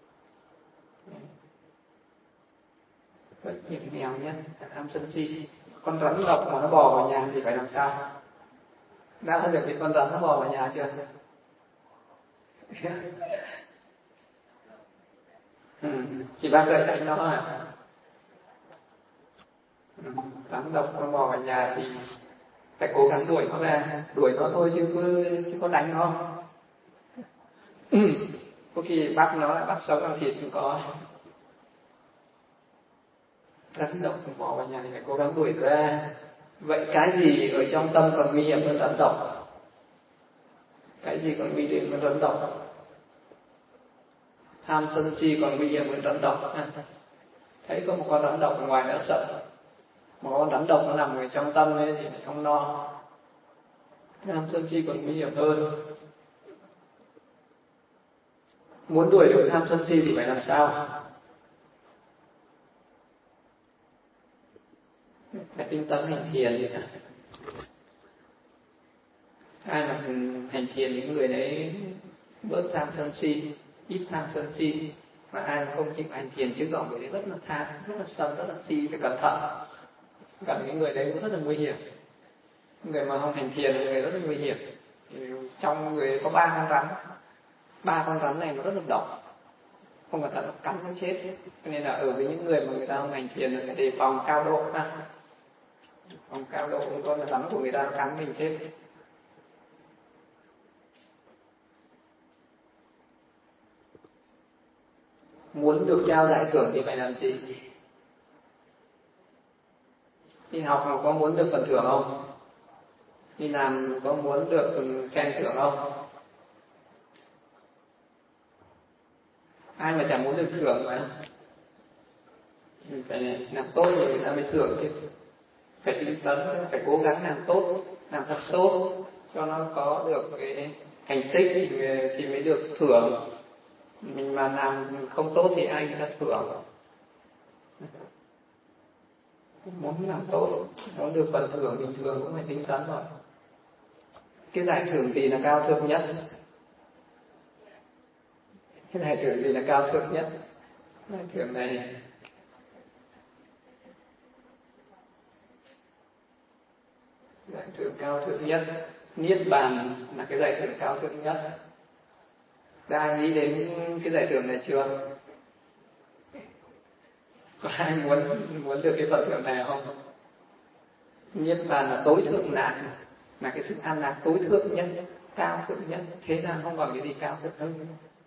Bệnh hiểm nghèo nhất là tham sân si. Con rắn độc mà nó bò vào nhà thì phải làm sao? Đã bao giờ bị con rắn nó bò vào nhà chưa? Ừ, chị bác ơi đánh nó à? Ừ, rắn độc nó bò vào nhà thì phải cố gắng đuổi nó ra, đuổi nó thôi chứ cứ chứ có đánh nó không? Có khi bắt nó bắt sống ăn thịt cũng có. Rắn độc bỏ vào nhà thì phải cố gắng đuổi ra. Vậy cái gì ở trong tâm còn nguy hiểm hơn rắn độc? Cái gì còn nguy hiểm hơn rắn độc? Tham sân si còn nguy hiểm hơn rắn độc. Thấy có một con rắn độc ở ngoài đã sợ. Một con rắn độc nó nằm ở trong tâm ấy thì không no. Tham sân si còn nguy hiểm hơn. Muốn đuổi được tham sân si thì phải làm sao? Phải tinh tấn hành thiền. Ai mà hành thiền những người đấy bớt tham sân si, ít tham sân si. Mà ai mà không chịu hành thiền chứng tỏ người đấy rất là tham, rất là sân, rất là si, phải cẩn thận. Gần những người đấy cũng rất là nguy hiểm. Người mà không hành thiền thì người rất là nguy hiểm. Trong người có ba con rắn, ba con rắn này nó rất là độc, không cẩn thận nó cắn nó chết. Cho nên là ở với những người mà người ta không hành thiền là phải đề phòng cao độ ha. Phòng cao độ không có là rắn của người ta cắn mình chết. Muốn được trao giải thưởng thì phải làm gì? Đi học mà có muốn được phần thưởng không? Đi làm có muốn được khen thưởng không? Ai mà chẳng muốn được thưởng mà. Mình phải làm tốt rồi người ta mới thưởng chứ. Phải tinh tấn, phải cố gắng làm tốt, làm thật tốt cho nó có được cái thành tích thì, thì mới được thưởng. Mình mà làm không tốt thì ai người ta thưởng. Muốn làm tốt, muốn được phần thưởng bình thường cũng phải tinh tấn rồi. Cái giải thưởng gì là cao thượng nhất? Cái giải thưởng gì là cao thượng nhất? Giải thưởng này giải thưởng cao thượng nhất, Niết Bàn là cái giải thưởng cao thượng nhất. Đã ai nghĩ đến cái giải thưởng này chưa? Có ai muốn muốn được cái phần thưởng này không? Niết Bàn là tối thượng nạn, là cái sự an lạc tối thượng nhất, cao thượng nhất. Thế gian không còn cái gì cao thượng hơn,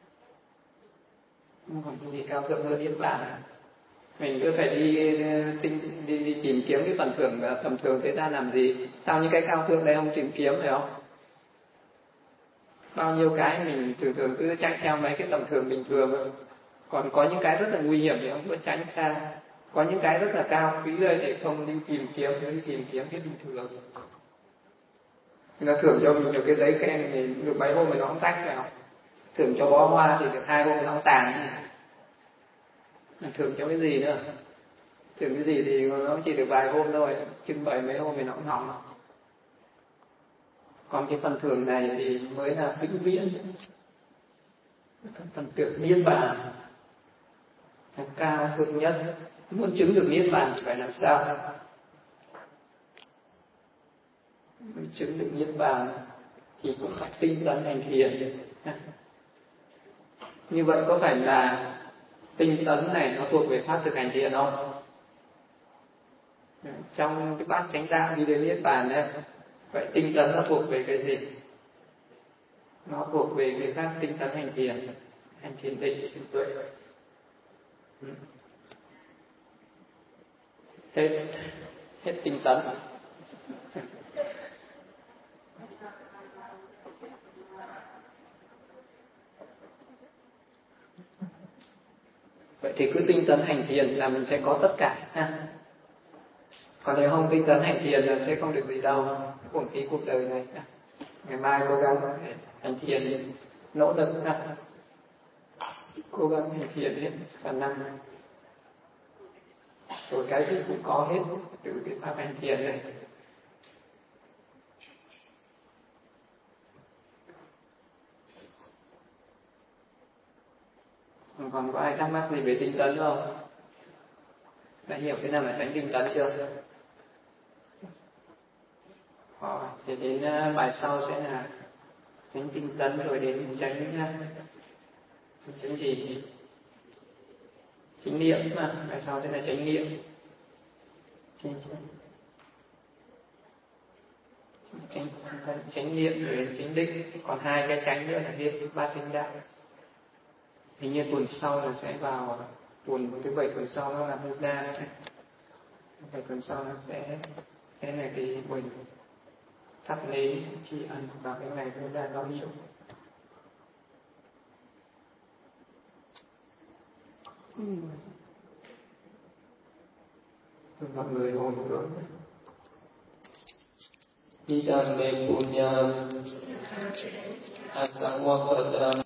không còn cái gì cao thượng hơn Niết Bàn. Mình cứ phải đi, đi, đi, đi tìm kiếm cái phần thưởng tầm thường thế gian làm gì? Sao những cái cao thượng đây không tìm kiếm phải không? Bao nhiêu cái mình thường thường cứ chạy theo mấy cái tầm thường bình thường, còn có những cái rất là nguy hiểm thì không có tránh xa. Có những cái rất là cao quý đây để không đi tìm kiếm, đi tìm kiếm cái bình thường. Người ta thưởng cho mình được cái giấy khen thì được mấy hôm thì nó không tách phải không? Thưởng cho bó hoa thì được hai hôm thì nó không tàn. Thưởng cho cái gì nữa? Thưởng cái gì thì nó chỉ được vài hôm thôi, trưng bày mấy hôm thì nó cũng hỏng. Còn cái phần thưởng này thì mới là vĩnh viễn. Phần thưởng Niết Bàn là cao thượng nhất. Muốn chứng được Niết Bàn thì phải làm sao? Muốn chứng được Niết Bàn thì cũng phải tinh tấn hành thiền. Như vậy có phải là tinh tấn này nó thuộc về pháp thực hành thiền không? Trong cái bát chánh đạo đi đến Niết Bàn đấy, vậy tinh tấn nó thuộc về cái gì? Nó thuộc về cái pháp tinh tấn hành thiền, hành thiền định, thiền tuệ. Hết, hết tinh tấn. Vậy thì cứ tinh tấn hành thiền là mình sẽ có tất cả ha. Còn nếu không tinh tấn hành thiền là sẽ không được gì đâu, uổng phí cuộc đời này. Ngày mai cố gắng hành thiền, nỗ lực ha. Cố gắng hành thiền hết khả năng. Rồi cái gì cũng có hết từ cái pháp hành thiền này. Còn có ai thắc mắc gì về tinh tấn không? Đã hiểu thế nào là tránh tinh tấn chưa? Ờ, thì đến bài sau sẽ là tránh tinh tấn, rồi đến tránh tránh gì? Chánh niệm mà, bài sau sẽ là chánh niệm. Chánh, chánh, chánh niệm rồi đến chánh định, còn hai cái chánh nữa là viết ba chánh đạo. Hình như tuần sau là sẽ vào tuần thứ bảy, tuần sau nó là Buddha, bảy tuần sau nó sẽ sẽ là cái buổi thắp lễ tri ân vào cái ngày Buddha báo hiệu. Mọi người ổn rồi. Idam me punyam asangwakadam